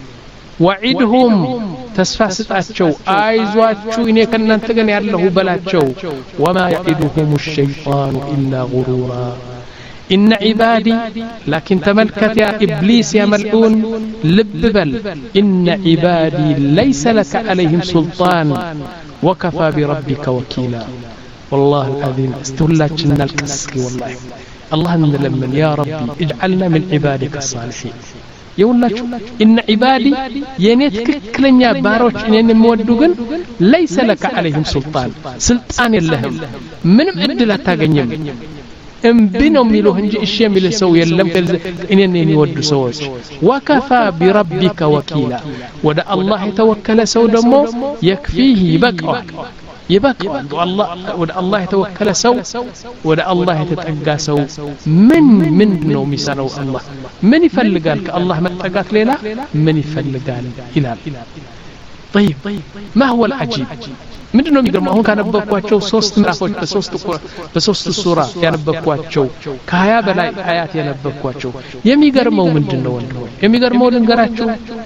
وعدهم تسفاسطاچو ايزواچو እኔ ከናንተ ጋር ያለሁ በላቸው وما يعدهم الشيطان الا غرورا ان عبادي لكن تملكت يا ابليس يا ملعون لببل ان عبادي ليس لك عليهم سلطان وكفى بربك وكيلا والله العظيم استولاچنا القسك والله الله نلمن يا ربي اجعلنا من عبادك الصالحين يقوللاچو ان عبادي የኔ ትክክለኛ ባሮች እኔን የሚወዱ ግን ليس لك عليهم سلطان سلطان የለህም ምንም እድል አታገኝም እምቢ ነው የሚሉህ እንጂ እሺ የሚልህ ሰው የለም እኔን የሚወዱ ሰዎች وكفى بربك وكيلا ወደ አላህ የተወከለ ሰው ደግሞ يكفيه ይበቃዋል يبقى والله ود الله يتوكل سو ود الله يتطغى سو من من ነው የሚሰራው الله من يفلقال كالله متطغات ليلا من يفلقال ይላል طيب ما هو العجيب ምንድነው የሚገርመው አሁን ካነበብኳቸው ሶስት ምዕራፎች በሶስት በሶስት ሱራ ያነበብኳቸው ከሀያ በላይ አያት ያነበብኳቸው የሚገርመው ምንድነው ወንድሞ የሚገርመው ልንገራችሁ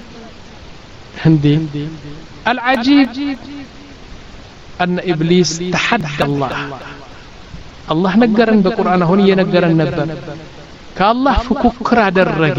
እንዴ العجيب أن إبليس تحدى الله الله نجرن بقرآن هون ينجرن نبأ كالله فككر درجة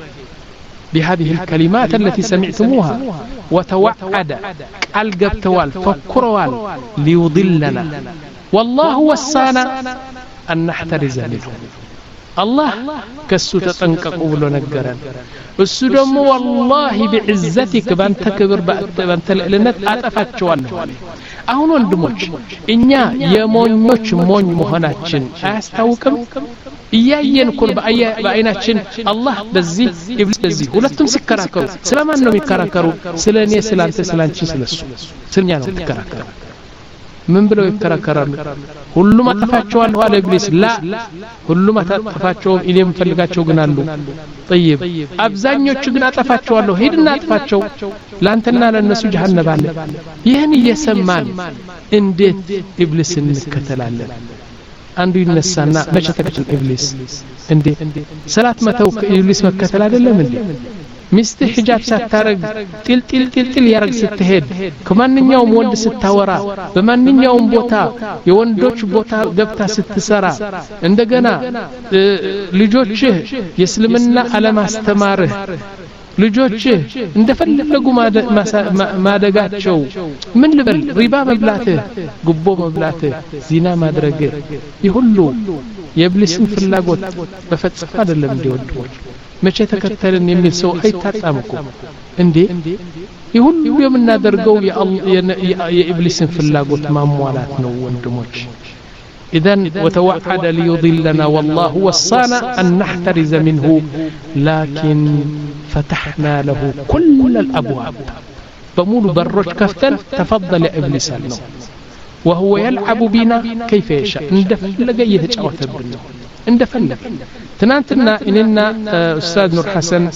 بهذه الكلمات التي سمعتموها وتوعد الجبتوال فكروال ليضلنا والله وصانا أن نحترز منه الله كسو تطنققوا بلو نجرن السدم والله بعزتك بان تكبر بان تلعنت አጠፋቸዋለሁ አሁን ወንድሞች እኛ የሞኞች ሞኝ መሆናችን አያስታውቅም እያየን ኩል በአይናችን አላህ በዚህ ኢብሊስ በዚህ ሁለቱም ሲከራከሩ ስለማን ነው የሚከራከሩ ስለኔ ስላንተ ስላንቺ ስለሱ ስለኛ ነው የሚከራከሩ ምን ብለው ይከራከራሉ ሁሉም አጠፋቸዋለሁ አለ ኢብሊስ ላ ሁሉም አጠፋቸው እኔም ፈልጋቸው ግን አሉ طيب አብዛኞቹ ግን አጠፋቸዋለሁ ሄድና አጥፋቸው ላንተና ለነሱ ጀሃነም አለ ይሄን እየሰማን እንዴት ኢብሊስን እንከተላለን አንዱ ይነሳና መቼ ተከተል ኢብሊስ እንዴ ሰላት መተው ኢብሊስ መከተል አይደለም እንዴ ሚስት ሒጃብ ሳታረግ ጢል ጢል ጢል ጢል ያረግ ስትሄድ ከማንኛውም ወንድ ስታወራ በማንኛውም ቦታ የወንዶች ቦታ ገብታ ስትሰራ እንደገና ልጆች የእስልምና ዓለም አስተማርህ ልጆች እንደፈለጉ ማደጋቸው ምን ልበል ሪባ መብላትህ ጉቦ መብላትህ ዚና ማድረግ ይሁሉ የኢብሊስን ፍላጎት በፈጽሞ አይደለም እንዲወዱት መቼ ተከተልን የሚል ሰው አይታጣምኩ እንዴ ይሁሉ የምናደርገው የኢብሊስን ፍላጎት ማሟላት ነው ወንድሞች إذن وتوعد ليضلنا والله وصانا أن نحترز منه لكن فتحنا له كل الأبواب بمول بروج كفتن تفضل إبليس له وهو يلعب بنا كيف يشاء اندفلق يتجاوت بنا اندفلق تنانتنا إننا أستاذ نور حسن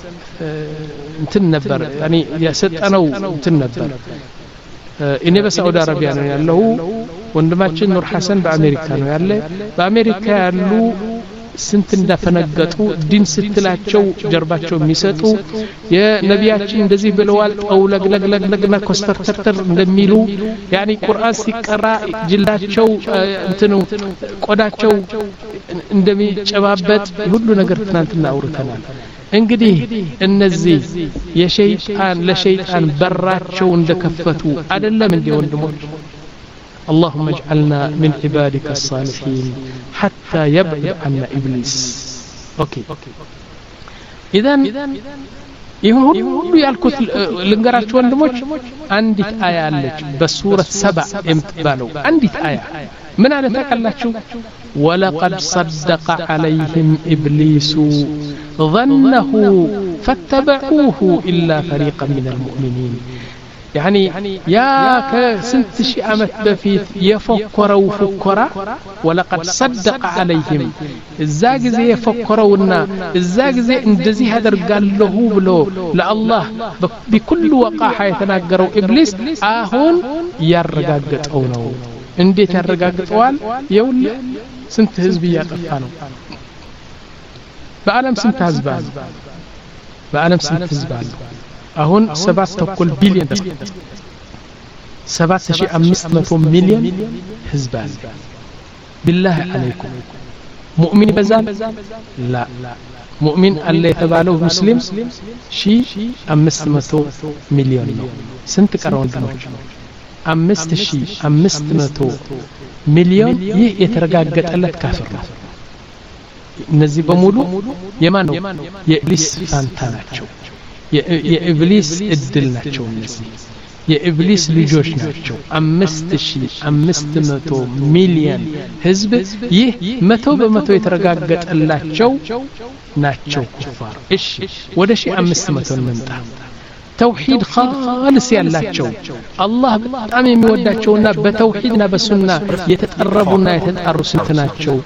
تنبر يعني يسد أنا تنبر إني بسعود عربيا ያለው ወንድማችን ኑር ሐሰን በአሜሪካ ነው ያለ በአሜሪካ ያሉ ስንት እንዳፈነገጡ ዲን ስትላቸው ጀርባቸው የሚሰጡ የነቢያችን እንደዚህ ብለዋል ጠውለግለግለግለግና ኮስተርተርተር እንደሚሉ ያኒ ቁርአን ሲቀራ ጅላቸው እንትኑ ቆዳቸው እንደሚጨባበጥ ሁሉ ነገር ትናንትና አውርተናል እንግዲህ እነዚህ የሸይጣን ለሸይጣን በራቸው እንደከፈቱ አይደለም እንዴ ወንድሞች اللهم اجعلنا من عبادك الصالحين حتى يبعد عنا إبليس أوكي إذن يهون ሁሉ ያልኩት ልንገራችሁ ወንድሞች አንዲት አያ አለች በሱረት ሰባ የምትባለው አንዲት አያ ምን አለ ታውቃላችሁ ولقد صدق عليهم إبليس ظنه فاتبعوه إلا فريقا من المؤمنين يعني يا كسنت شي أمت بفيت يفكروا فكرة ولقد صدق عليهم الزاق زي يفكرونا الزاق زي اندزي هذا قال له بلو لا الله بكل وقاحة يتناقروا إبليس آهون يرقاقت أونو انديت يرقاقت وال يقول سنت هزبية قفانو بعالم سنت هزبان بعالم سنت هزبان አሁን ሰባት ተኩል ቢሊዮን ሰባት ሺህ አምስት መቶ ሚሊዮን ህዝብ አለ بالله عليكم مؤمن بزال لا مؤمن አለ የተባለው ሙስሊም ሺህ አምስት መቶ ሚሊዮን ነው ስንት ቀረው ወንድሞች አምስት ሺህ አምስት መቶ ሚሊዮን ይህ የተረጋገጠለት ካፍር ነው እነዚህ በሙሉ የማን ነው የኢብሊስ ፋንታ ናቸው የኢብሊስ እድል ናቸው እነዚህ የኢብሊስ ልጆች ናቸው አምስት ሺህ አምስት መቶ ሚሊዮን ህዝብ ይህ መቶ በመቶ የተረጋገጠላቸው ናቸው ኩፋር እሺ ወደ ሺህ አምስት መቶ እንምጣ ተውሂድ خالص ያላቸው አላህ በጣም የሚወዳቸውና በተውሂድና በሱና የተጠረቡና የተጣሩ ስንት ናቸው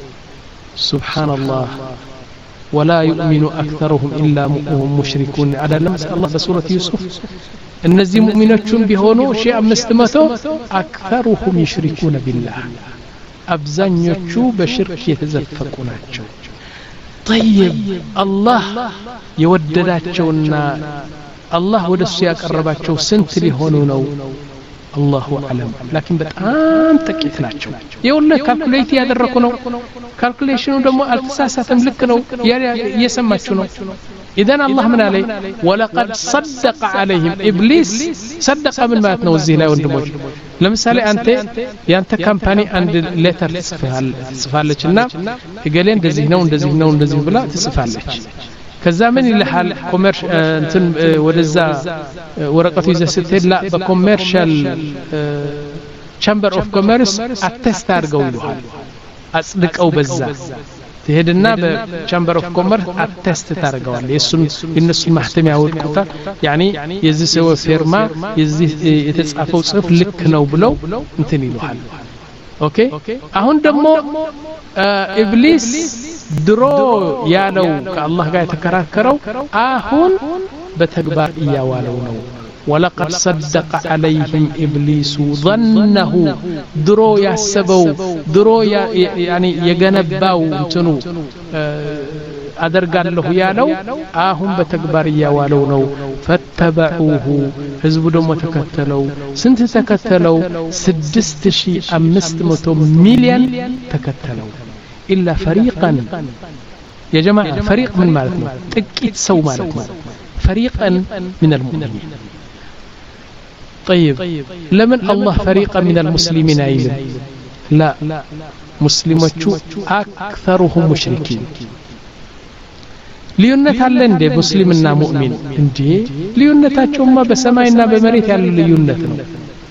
ሱብሃንአላህ ولا يؤمن أكثرهم إلا هم مشركون على لمس الله بسورة يوسف النزي مؤمنون بهونو شيء مستمتو أكثرهم يشركون بالله أبزان يتشو بشرك يتزفقون طيب الله يودداتشونا الله ودسياك الرباتشو سنتري هونو الله أعلم لكن بتأم تكيتناتشو يقول لك كالكوليتي يدركو نو كالكوليشنو دمو التساساتم لك نو يسماتشو نو إذن الله من عليه ولقد صدق عليهم إبليس صدق من ما تنوزيه لا يوندموش لمثالي أنت يانت كامباني عند ليتر تسفالك النام يقالين دزينون دزينون دزين بلا تسفالك كذا من اللي حال كوميرش انتن ودزا ورقته اذا ستهد لا بكوميرشال تشامبر اوف كوميرس اتست ارغو يلوحال اصدقوا بزا تهدنا بتشامبر اوف كوميرس اتست تارغوال يسون الناس المحتم ياودقوتا يعني يزي سو فيرما يزي يتጻፈው ጽፍ ልክ ነው ብለው እንትን ይሉሃል ኦኬ አሁን ደግሞ ኢብሊስ ድሮ ያለው ከአላህ ጋር የተከራከረው አሁን በተግባር ያዋለው ነው ولقد صدق عليهم إبليس ظنه درو يحسبوا درو يعني يجنباو انتنو أدرقال له يالو آهم بتكباريا والونو فاتبعوه حزب دم تكتلو سنت تكتلو سدست شي أمست متو مليون تكتلو إلا فريقا يا جماعة فريق من مالتنا تكيت سو مالتنا فريقا من المؤمنين طيب لمن الله فريقا من المسلمين أيضا لا مسلمة أكثرهم مشركين ليونت አለ እንደ ሙስሊምና ሙእሚን እንዴ ልዩነታቸውማ በሰማይና በመሬት ያለ ልዩነት ነው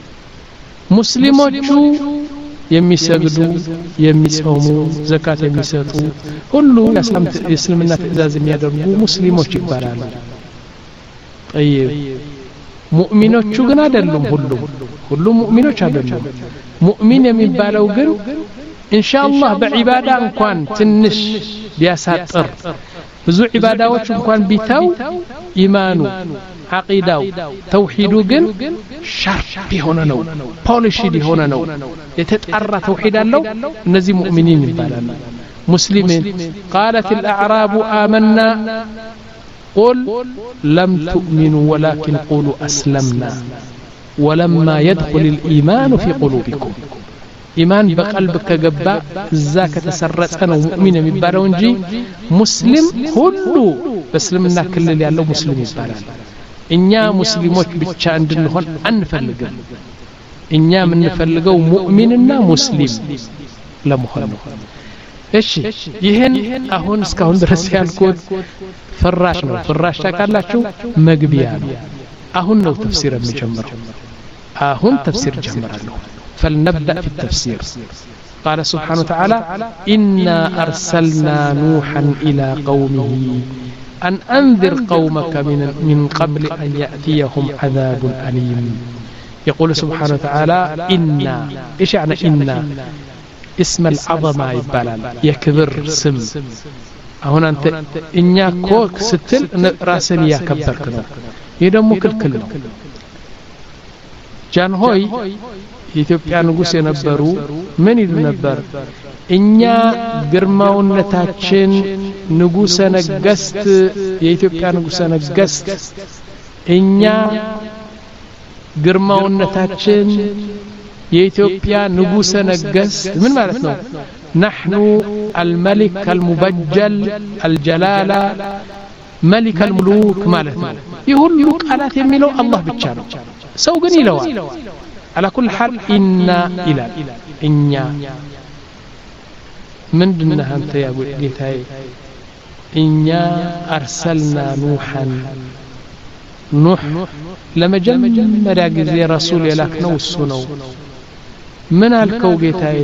ሙስሊሞቹ የሚሰግዱ የሚጾሙ ዘካት የሚሰጡ ሁሉ የእስልምና ትእዛዝ የሚያደርጉ ሙስሊሞች ይባላሉ طيب ሙእሚኖቹ ግን አይደሉም ሁሉ ሁሉ ሙእሚኖች አይደሉም ሙእሚን የሚባለው ግን ኢንሻአላህ በዒባዳ እንኳን ትንሽ ቢያሳጥር ብዙ ዒባዳዎች እንኳን ቢታው ኢማኑ አቂዳው ተውሂዱ ግን ሻርፕ የሆነ ነው ፖሊሽድ የሆነ ነው የተጣራ ተውሂድ አለው እነዚህ ሙእሚኒን ይባላሉ ሙስሊሚን قالت الاعراب آمنا قل لم تؤمنوا ولكن قولوا اسلمنا ولما يدخل الايمان في قلوبكم إيمان بقلبك جبا ذاك تسرت أنا مؤمن مبارو نجي مسلم كله بسلمنا كل اللي يالله مسلم يبارا إنيا مسلموش بتشان دنهون أنفلق إنيا من نفلقه مؤمننا مسلم لا مخلو إيش يهن أهون سكون درسيال كود فراش نو فراش تاكالا شو مقبيان أهون نو تفسير مجمر أهون تفسير جمر له فلنبدأ في التفسير قال سبحانه وتعالى إنا أرسلنا نوحا إلى قومه أن أنذر قومك من, من قبل أن يأتيهم عذاب أليم يقول سبحانه وتعالى إنا إيش يعني إنا اسم العظمة يبالال يكبر سم هنا أنت إنيا كوك ستل راسل يا كبركنا يدمو كل كل جان هوي የኢትዮጵያ ንጉስ የነበሩ ምን ይሉ ነበር እኛ ግርማውነታችን ንጉሰ ነገስት የኢትዮጵያ ንጉሰ ነገስት እኛ ግርማውነታችን የኢትዮጵያ ንጉሰ ነገስት ምን ማለት ነው نحن الملك المبجل الجلاله ملك الملوك ማለት ነው ይሁሉ ቃላት የሚለው አላህ ብቻ ነው ሰው ግን ይለዋል على كل حال إنا إلى إنيا من دنها أنت يا قيتاي إنيا أرسلنا نوحا نوح لما جمع زي رسول لك نوسنو من الكو قيتاي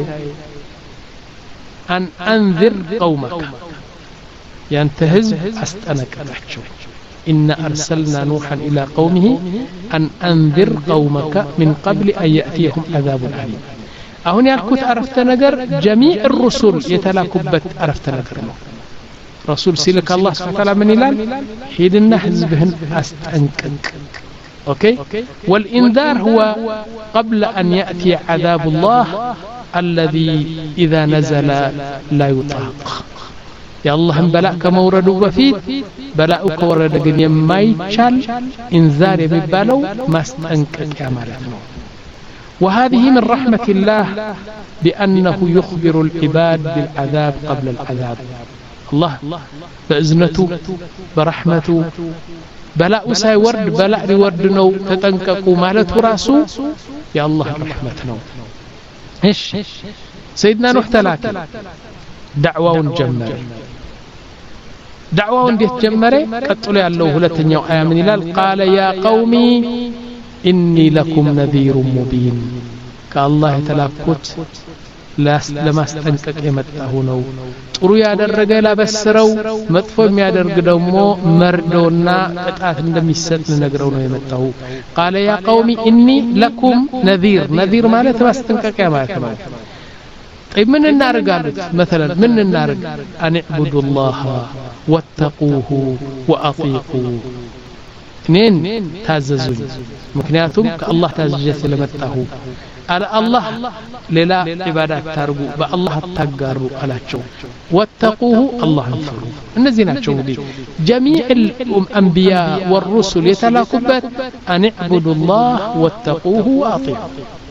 أن أنذر قومك ينتهز أستنك أحجو إنا أرسلنا نوحا إلى قومه أن أنذر قومك من قبل أن يأتيهم عذاب أليم أهون يالكوت عرفت نجر جميع الرسل يتلاكبت عرفت نجر رسول سيلك الله سبحانه وتعالى من إلال حيدنا حزبهن أستنكك أوكي والإنذار هو قبل أن يأتي عذاب الله الذي إذا نزل لا يطاق يا الله بلاء كمورد وفيد بلاءك ورد جن يماي شال إنذار ببالو ما استنكك يا مالتنا وهذه من رحمة الله بأنه يخبر العباد بالعذاب قبل العذاب الله بإذنته برحمته بلاء ساي ورد بلاء رورد نو تتنككوا مالته راسو يا الله رحمتنا إيش سيدنا نوح تلاك دعوة جمر دعوة انديت جمره قطلوا يالله ሁለተኛው አያ ምን ይላል قال يا قومي إني لكم نذير مبين كالله يتلاكوت لما استنكك يمتاه ነው ጥሩ ያደረገ ላበስረው መጥፎ የሚያደርግ ደግሞ መርዶና ቅጣት እንደሚሰጥ ነግረው ነው የመጣው قال يا قومي إني لكم نذير نذير ማለት ማስጠንቀቂያ ማለት ነው طيب من النار قالت مثلا من النار أن اعبدوا الله واتقوه وأطيقوا እኔን ታዘዙኝ ምክንያቱም ከአላህ ታዘዤ ስለመጣሁ على الله لا عبادة تارجو بالله تجارو على شو واتقوه الله يفرو النزينا شو دي جميع الأنبياء والرسل يتلاقبت أن اعبدوا الله واتقوه وأطيعوا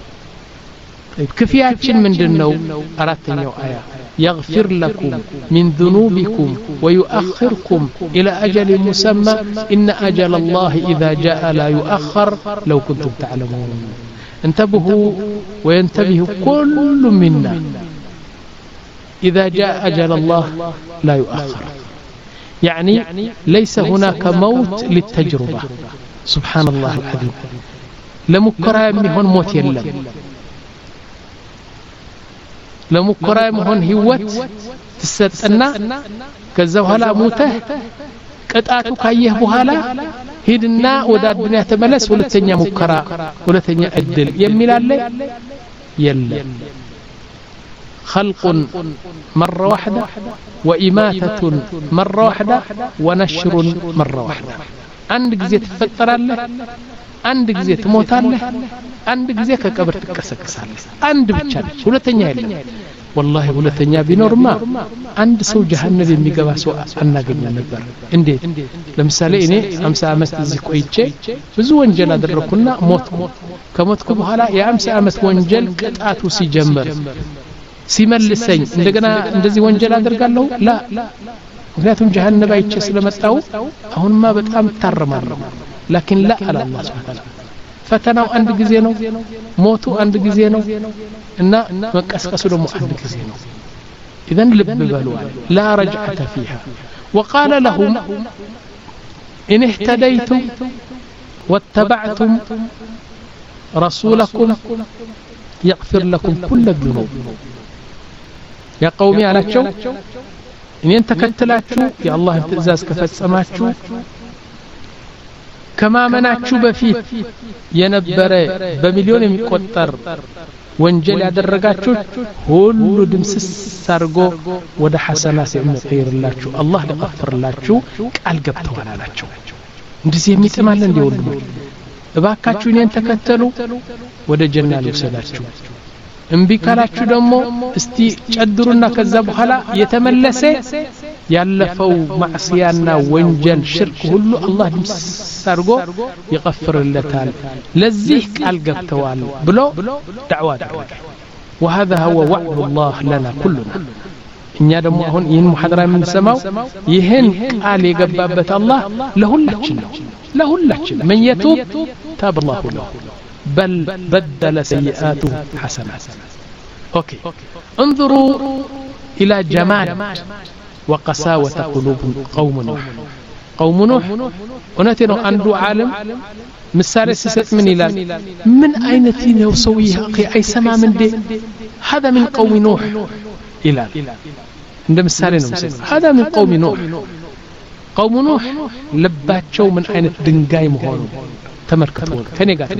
كفياتشن من دنو أردتني آية يغفر لكم من ذنوبكم ويؤخركم إلى أجل مسمى إن أجل الله إذا جاء لا يؤخر لو كنتم تعلمون انتبهوا وينتبه كل منا إذا جاء أجل الله لا يؤخر يعني ليس هناك موت للتجربة سبحان الله العظيم لمكرا مهون موت يلم لمكرا مهون هوت تستنى كذا لا موته قطعتو ካየህ በኋላ ሂድና ወደ አዱንያ ተመለስ ሁለተኛ ሙከራ ሁለተኛ እድል የሚላለ የለም خلق مرة واحدة وإماتة مرة واحدة ونشر مرة واحدة عند ጊዜ ትፈጠራለህ አንድ ጊዜ ትሞታለህ አንድ ጊዜ ከቀብር ትቀሰቀሳለህ አንድ ብቻ ሁለተኛ የለም والله ሁለተኛ ቢኖርማ አንድ ሰው ጀሃነም የሚገባ ሰው አናገኝ ነበር እንዴት ለምሳሌ እኔ ሃምሳ አመት እዚህ ቆይቼ ብዙ ወንጀል አደረኩና ሞትኩ ከሞትኩ በኋላ የ50 አመት ወንጀል ቅጣቱ ሲጀምር ሲመልሰኝ እንደገና እንደዚህ ወንጀል አደርጋለሁ ላ ምክንያቱም ጀሃነም አይቼ ስለመጣው አሁንማ በጣም ታረማለሁ لكن لا على الله سبحانه وتعالى ፈተናው አንድ ጊዜ ነው ሞቱ አንድ ጊዜ ነው እና መቀስቀሱ ደግሞ አንድ ጊዜ ነው اذا ልብ በሉ لا رجعة فيها وقال لهم إن اهتديتم واتبعتم رسولكم يغفر لكم كل الذنوب يا قومي አላቸው እኔን ተከትላችሁ የአላህን ትእዛዝ ከፈጸማችሁ كما منعችሁ በፊት የነበረ በሚሊዮን የሚቆጠር ወንጀል ያደረጋችሁ ሁሉ ድምስስ አርጎ ወደ ሐሰናት የሚቀይርላችሁ አላህ ለغفرላችሁ ቃል ገብተዋል አላቸው እንደዚህ የሚጥማለ እንዲወሉ እባካችሁ እኔን ተከተሉ ወደ ጀና ልውሰዳችሁ እምቢ ካላችሁ ደግሞ እስቲ ጨድሩና ከዛ በኋላ የተመለሰ ያለፈው ማዕሲያና ወንጀል ሽርክ ሁሉ አላህ ድምሳርጎ ይغفرለታል ለዚህ ቃል ገብተዋል ብሎ ዳዕዋ አደረገ وهذا هو وعد الله لنا كلنا እኛ ደግሞ አሁን ይህን ሙሐደራ የምንሰማው ይህን ቃል የገባበት አላህ ለሁላችን ነው ለሁላችን من يتوب تاب الله له بل بدل سيئاته حسنات اوكي انظروا الى جمال وقساوة قلوب قوم نوح قوم نوح ونتنو عنده عالم مثالي سيست من إلال من أين تيني وسويها أخي أي سما من دي هذا من قوم نوح إلال عندما مثالي نمسك هذا من قوم نوح قوم نوح لباتشو من أين الدنقاي مهون تمركتون كني قاتل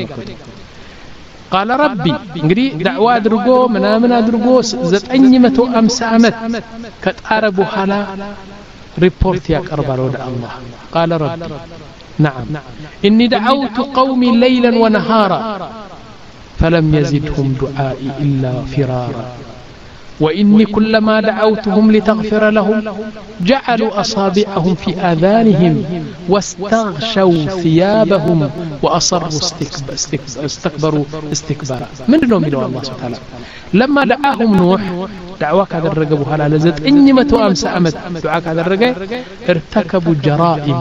قال ربي እንግዲህ ዳዕዋ አድርጎ ምናምን አድርጎ ዘጠኝ መቶ ሃምሳ አመት ከጣረ በኋላ ሪፖርት ያቀርባል ወደ አላህ قال ربي نعم اني دعوت قومي ليلا ونهارا فلم يزدهم دعائي الا فرارا وإني كلما دعوتهم لتغفر لهم جعلوا أصابعهم في آذانهم واستغشوا ثيابهم وأصروا استكبروا استكبارا من دونهم إلى الله سبحانه وتعالى لما دعاهم نوح دعواك هذا الرقب وهلا لزت إني متو أمس أمت دعاك هذا الرقب ارتكبوا جرائم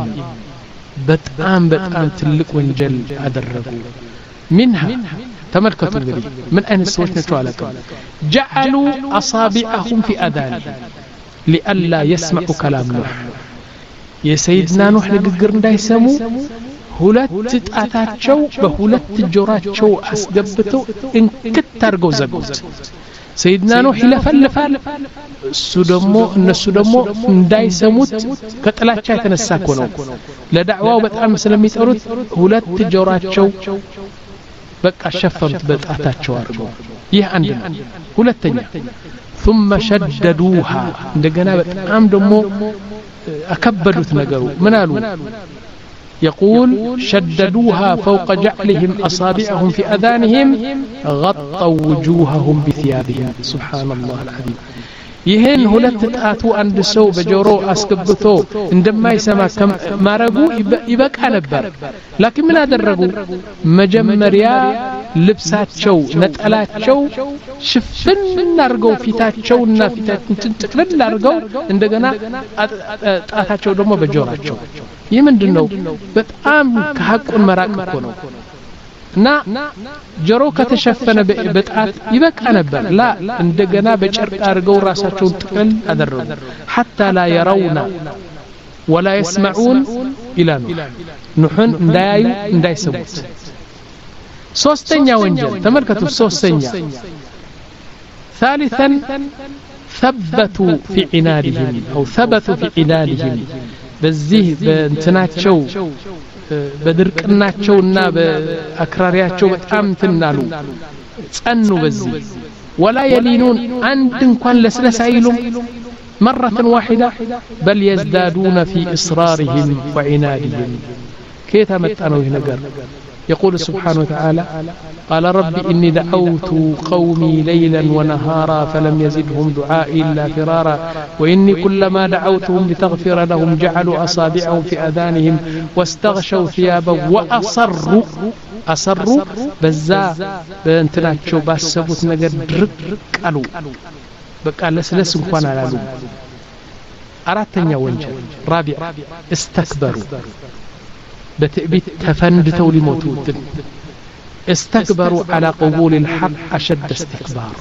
بتآم بتآم تلك ونجل هذا الرقب منها تملكتوا الذي من أين السوش نتوالكم جعلوا أصابعهم في أذانهم لئلا يسمعوا كلام نوح يا سيدنا نوح لقرن دا يسمو هلت تتأتاتشو بهلت جراتشو أسقبتو إن كترقوا زقوت سيدنا نوح لفلفال السودمو إن السودمو دا يسموت كتلاتشا يتنساكونو لدعوة وبتعام سلمي تأرد هلت جراتشو بقى شفمت بتأتاتشو أرجو يه عندنا ሁለተኛ ثم شددوها እንደገና በጣም ደሞ አከበዱት ነገሩ ምን አሉ يقول شددوها فوق جعلهم أصابعهم في أذانهم غطوا وجوههم بثيابهم سبحان الله العظيم ይሄን ሁለት ጣቱ አንድ ሰው በጆሮ አስገብቶ እንደማይሰማ ማረጉ ይበቃ ነበር ላኪን ምን አደረጉ መጀመሪያ ልብሳቸው ነጠላቸው ሽፍን አድርገው ፊታቸውና ፊታቸውን ጥቅልል አድርገው እንደገና ጣታቸው ደግሞ በጆሮአቸው ይህ ምንድነው በጣም ከሐቁን መራቅ እኮ ነው እና ጆሮ ከተሸፈነ በጣት ይበቃ ነበር ላ እንደገና በጨርቅ አድርገው ራሳቸውን ጥቅል አደረጉ حتى لا يرون ولا يسمعون الى ኑህን እንዳያዩ እንዳይሰሙት ሶስተኛ ወንጀል ተመልከቱ ሶስተኛ ثالثا ثبتوا في عنادهم او ثبتوا في عنادهم በዚህ በእንትናቸው በድርቅናቸውና በአክራሪያቸው በጣም ተናሉ ጸኑ በዚህ ولا يلينون አንድ እንኳን ለስለስ አይሉም مرة واحدة بل يزدادون في إصرارهم وعنادهم كيف متأنوا هنا قال يقول سبحانه وتعالى قال رب إني دعوت قومي ليلا ونهارا فلم يزدهم دعائي إلا فرارا وإني كلما دعوتهم لتغفر لهم جعلوا أصابعهم في أذانهم واستغشوا ثيابا وأصروا أصروا بزا بانتناتشو باسبوت نقر درق قالوا بقى لسلس انكوان على لهم أراتنيا وانجل رابع استكبروا بتأبيت تفندتوا لموتوت استكبروا على قبول الحق أشد استكبار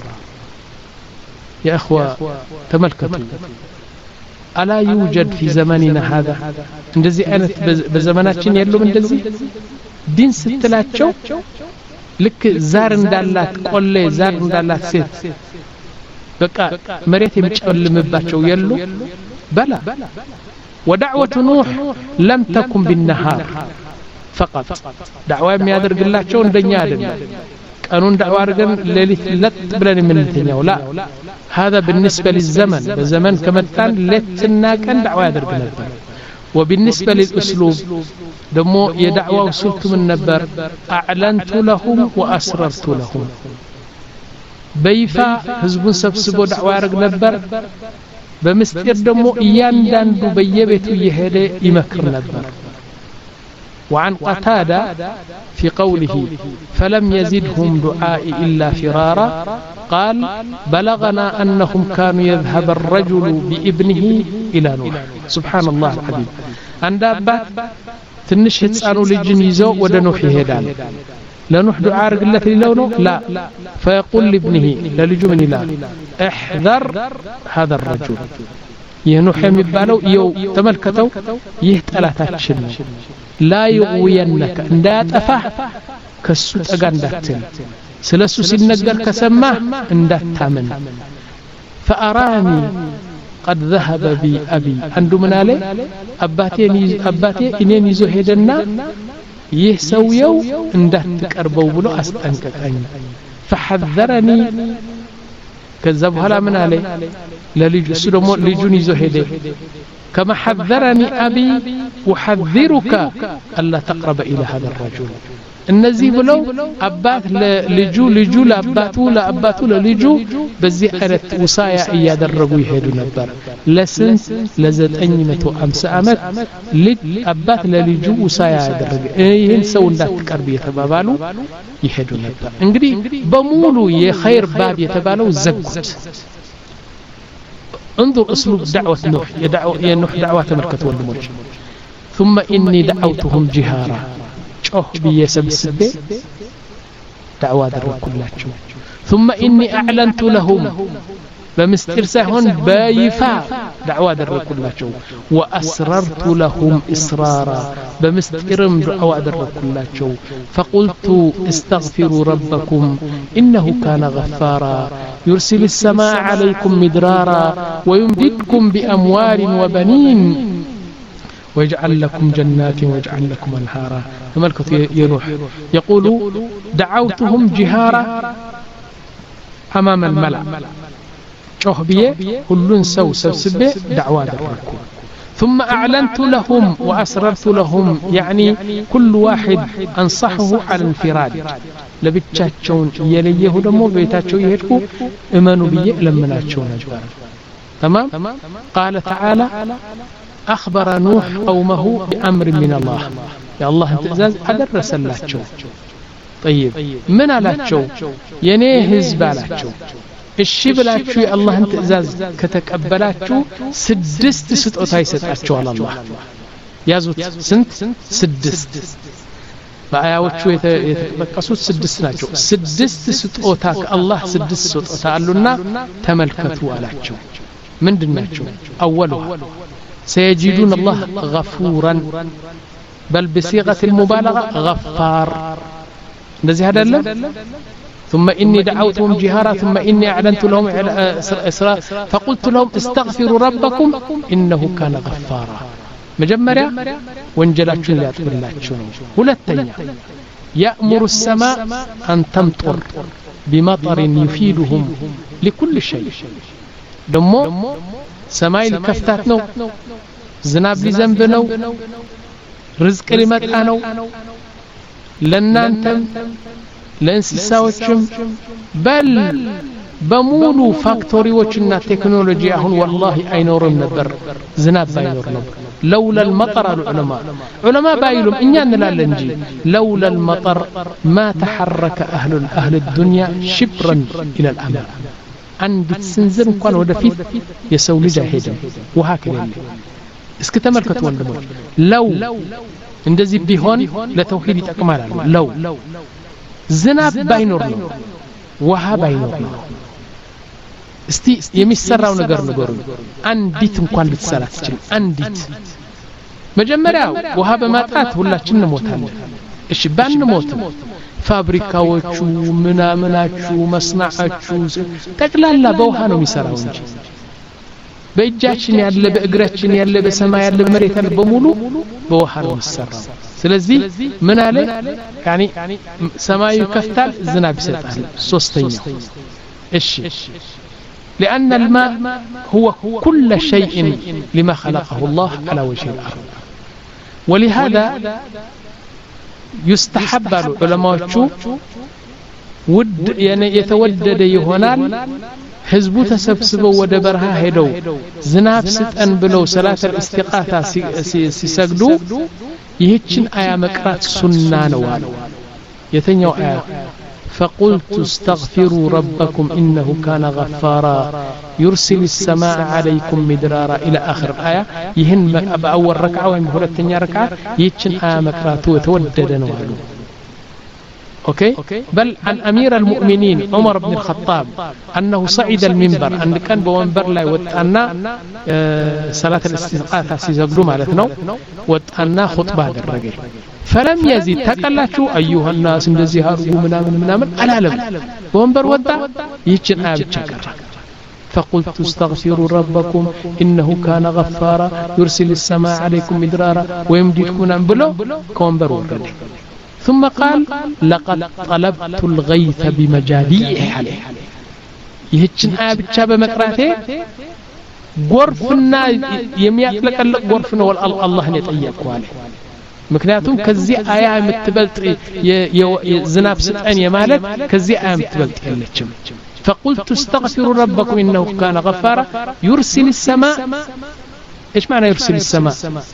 يا أخوة تملكتوا ألا يوجد في زماننا هذا اندزي أنا بزماناتين يلو من دزي دين ستلاتشو لك زار ندالات قولي زار ندالات سيت بقى مريت يمتقل مباتشو يلو بلا ودعوة نوح لم تكن بالنهار فقط دعوة ما يدرق الله شون دنيا دنيا قانون دعوة رجل ليلة لت بلاني من الدنيا ولا هذا بالنسبة للزمن بزمن كمتان لتنا كان دعوة يدرق الله وبالنسبة للأسلوب دمو يدعوة وصلت من نبر أعلنت لهم وأسررت لهم بيفا حزب سبسبو دعوة رجل نبر بمستر دمو يانداندو بيبتو يهدي يمكر نبر وعن قتادة في قوله فلم يزدهم دعائي إلا فرارا قال بلغنا أنهم كانوا يذهب الرجل بابنه إلى نوح سبحان الله العظيم عند أبات تنشهد سألوا للجنيزو ودنوح يهدان لنوح دعاء رجلة لونه لا فيقول لابنه للجمن لا احذر هذا الرجل ينوح يمبالو يو تملكتو يهتلاتاتشن لا يغوينك اندات أفاه كسوت أغانداتن سلسو سنقر كسماه اندات تامن فأراني قد ذهب بي أبي عنده من عليه أباتي, أباتي إنين يزو هيدنا يسويو اندات تقربو بلو أستنككني فحذرني كذب هلا من عليه لليجو سلمو ليجوني يزو هيدي كما حذرني أبي أحذرك ألا تقرب إلى هذا الرجل النزي بلو أبات لجو لجو لأباتو لأباتو للجو بزي أرت وصايا إياد الرقوي هيدو نبر لسنس لزد أنيمتو أمس أمت أبات للجو وصايا إياد الرقوي إيهن سون لا تكربي يتبابالو يهيدو نبر انقري بمولو يخير باب يتبالو زقوت انظر اسلوب دعوة نوح يدعو يا نوح دعوة مركة والمرج ثم إني دعوتهم جهارا شوه بيسب السبي دعوة در كلاتهم ثم إني أعلنت لهم بمسترسهن بايفا دعوة در كلاتهم وأسررت لهم إصرارا بمسترم دعوة در كلاتهم فقلت استغفروا ربكم إنه كان غفارا يرسل السماء عليكم مدرارا ويمددكم بأموال وبنين ويجعل لكم جنات ويجعل لكم أنهارا تملكت ينوح يقول دعوتهم جهارا أمام الملأ شوه بيه كلن سو سبسبه دعوة دركم ثم أعلنت لهم وأسررت لهم يعني كل واحد أنصحه على الانفراد لبتشاتشون يليه دمو بيتاتشو يهدكو إمانو بيه لمناتشون أجبار تمام. قال تعالى أخبر نوح قومه بأمر من الله يا الله انتزاز أدرس اللاتشو طيب من اللاتشو ينيه هزبالاتشو الشي بلاتشو يا الله انتزاز كتكبلاتشو سدست ستوتا يسطاتشو على الله يازوت سنت سدست በአያዎቹ የተጠቀሱት ስድስት ናቸው ስድስት ስጦታ ከአላህ ስድስት ስጦታ አሉና ተመልከቱ አላቸው ምንድናቸው አወሉ سيجدون الله غفورا بل بصيغة المبالغة غفار እንደዚህ አይደለም ثم إني دعوتهم جهارا ثم إني أعلنت لهم إسراء فقلت لهم استغفروا ربكم إنه كان غفارا مجمريا وانجلاتشون لياتبلاچو ነው ሁለተኛ يأمر السماء أن تمطر بمطر يفيدهم لكل شيء ደሞ ሰማይ ልከፍታት ነው ዝናብ ሊዘንብ ነው ርዝቅ ሊመጣ ነው ለናንተም ለእንስሳዎችም በል በሙሉ ፋክቶሪዎችና ቴክኖሎጂ አሁን والله አይኖርም ነበር ዝናብ ባይኖር ነበር لولا المطر العلماء علماء بايلهم إننا نلال نجي لولا المطر ما تحرك أهل أهل الدنيا شبرا إلى الأمام عند سنزر كان ودفيت يسوي جاهدا وهكذا اسكتمل كتوان دموج لو اندزي بيهون لتوحيد تكمال لو زناب باينور وها باينور እስቲ የሚሰራው ነገር ንገሩ አንዲት እንኳን ልትሰራ ትችል አንዲት መጀመሪያ ውሃ በማጣት ሁላችን እንሞታለን እሺ ባንሞት ፋብሪካዎቹ ምናምናቹ መስናዓቹ ተቅላላ በውሃ ነው የሚሰራው እንጂ በእጃችን ያለ በእግራችን ያለ በሰማይ ያለ በመሬት ያለ በሙሉ በውሃ ነው የሚሰራው ስለዚህ ምን አለ ያኒ ሰማዩ ከፍታል ዝናብ ይሰጣል ሶስተኛው እሺ لأن الماء هو كل شيء لما خلقه الله على وجه الأرض ولهذا يستحب العلماء ود يعني يتودد يهونال حزبو تسبسبوا ودبرها هدو زناب ستأن بلو صلاة الاستقاثة سيسجدوا يهتشن آية مقرات سنة نوالو يتنيو آية فقلت استغفروا ربكم إنه كان غفارا يرسل السماء عليكم مدرارا إلى آخر الآية يهن بأول ركعة ومهولة التنيا ركعة يتشن آية مكراتو وتودد نوالو أوكي بل عن أمير المؤمنين عمر بن الخطاب أنه صعد المنبر أن كان بمنبر لا وتأنا صلاة الاستسقاء سيزقلوا مالتنا وتأنا خطبة الرجل فلم يزيد تقلاتشو أيها الناس اندزي هاربو منامن منامن العالم بمنبر ودا يتشن آية بتشكر فقلت استغفروا ربكم إنه كان غفارا يرسل السماء عليكم مدرارا ويمددكم أنبلو كونبر وردي ثم قال لقد طلبت الغيث بمجاديع عليه يهتشن آية بتشا بمقراته غرفنا يميقلق غرفنا والله نطيقوا عليه ምክንያቱም ከዚህ አያ የምትበልጥ የዝናብ ስጠን የማለት ከዚህ አያ የምትበልጥ የለችም فقلت استغفروا ربكم انه كان غفارا يرسل السماء ايش معنى يرسل السماء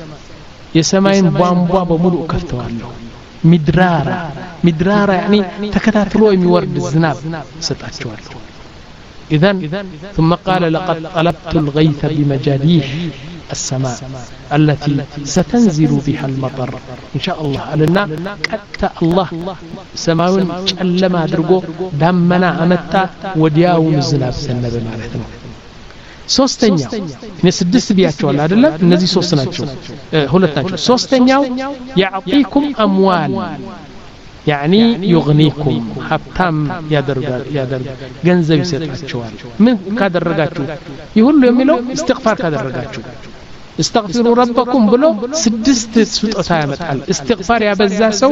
የሰማይን ቧንቧ በሙሉ ከፍተዋለሁ مدرارا مدرارا يعني ተከታትሎ የሚወርድ ዝናብ ሰጣቸዋለሁ اذن ثم قال لقد طلبت الغيث بمجاديح السماء التي ستنزل بها المطر إن شاء الله ألنا كتا الله سماون جلما درقو دمنا أمتا ودياو الزناب سنب مالتنا ሶስተኛው እኔ ስድስት ቢያቸዋል አይደለ እነዚህ ሶስት ናቸው ሁለት ናቸው ሶስተኛው يعطيكم أموال يعني يغنيكم حبتام يدرغال يدرغ ገንዘብ ይሰጣቸዋል ምን ካደረጋችሁ ይሁሉ የሚለው استغفار ካደረጋችሁ استغفروا ربكم بلو سدست سطوتا يمطال استغفار ያበዛ ሰው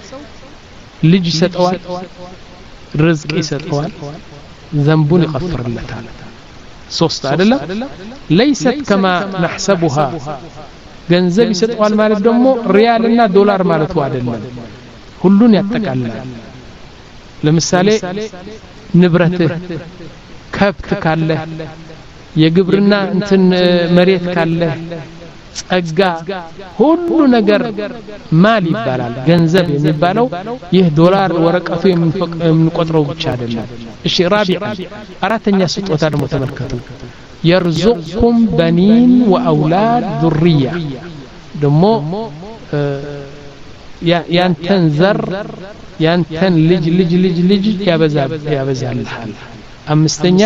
ልጅ ይሰጠዋል رزق ይሰጠዋል ذنبون يغفرለታል ሶስት አይደለም ليست كما نحسبها ገንዘብ ይሰጣል ማለት ደግሞ ሪያልና ዶላር ማለት አይደለም ሁሉን ያጠቃልላል ለምሳሌ ንብረትህ ከብት ካለ የግብርና እንትን መሬት ካለ ጸጋ ሁሉ ነገር ማል ይባላል ገንዘብ የሚባለው ይህ ዶላር ወረቀቱ የምንቆጥረው ብቻ አይደለም እሺ ራቢዓ አራተኛ ስጦታ ደግሞ ተመልከቱ يرزقكم بنين واولاد ذريه ደሞ ያንተን ዘር ያንተን ልጅ ልጅ ልጅ ልጅ ያበዛል ያበዛልሃል አምስተኛ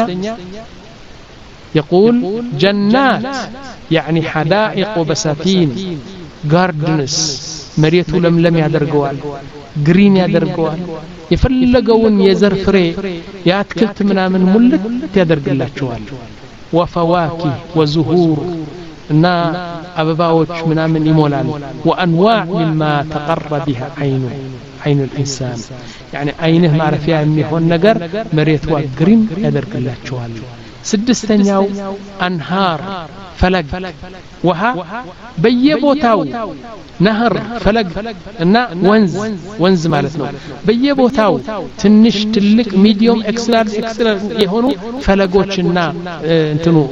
يقول جنات يعني حدائق وبساتين gardens መሬቱ ለምለም ያደርገዋል ግሪን ያደርገዋል የፈለገውን የዘር ፍሬ ያትክልት ምናምን ሙልት ያደርግላቸዋል وفواكه وزهور نا أبباوش منامن يمولان وأنواع مما تقر بها عينه عين الإنسان يعني عينه معرفيها ميهون نقر مريت وقرين يدرك الله شوال سدستنياو أنهار فلق وها بيبوتاو نهر فلق نا ونز ونز مالتنا بيبوتاو تنش تلك ميديوم اكسلار اكسلار يهونو فلقوشنا انتنو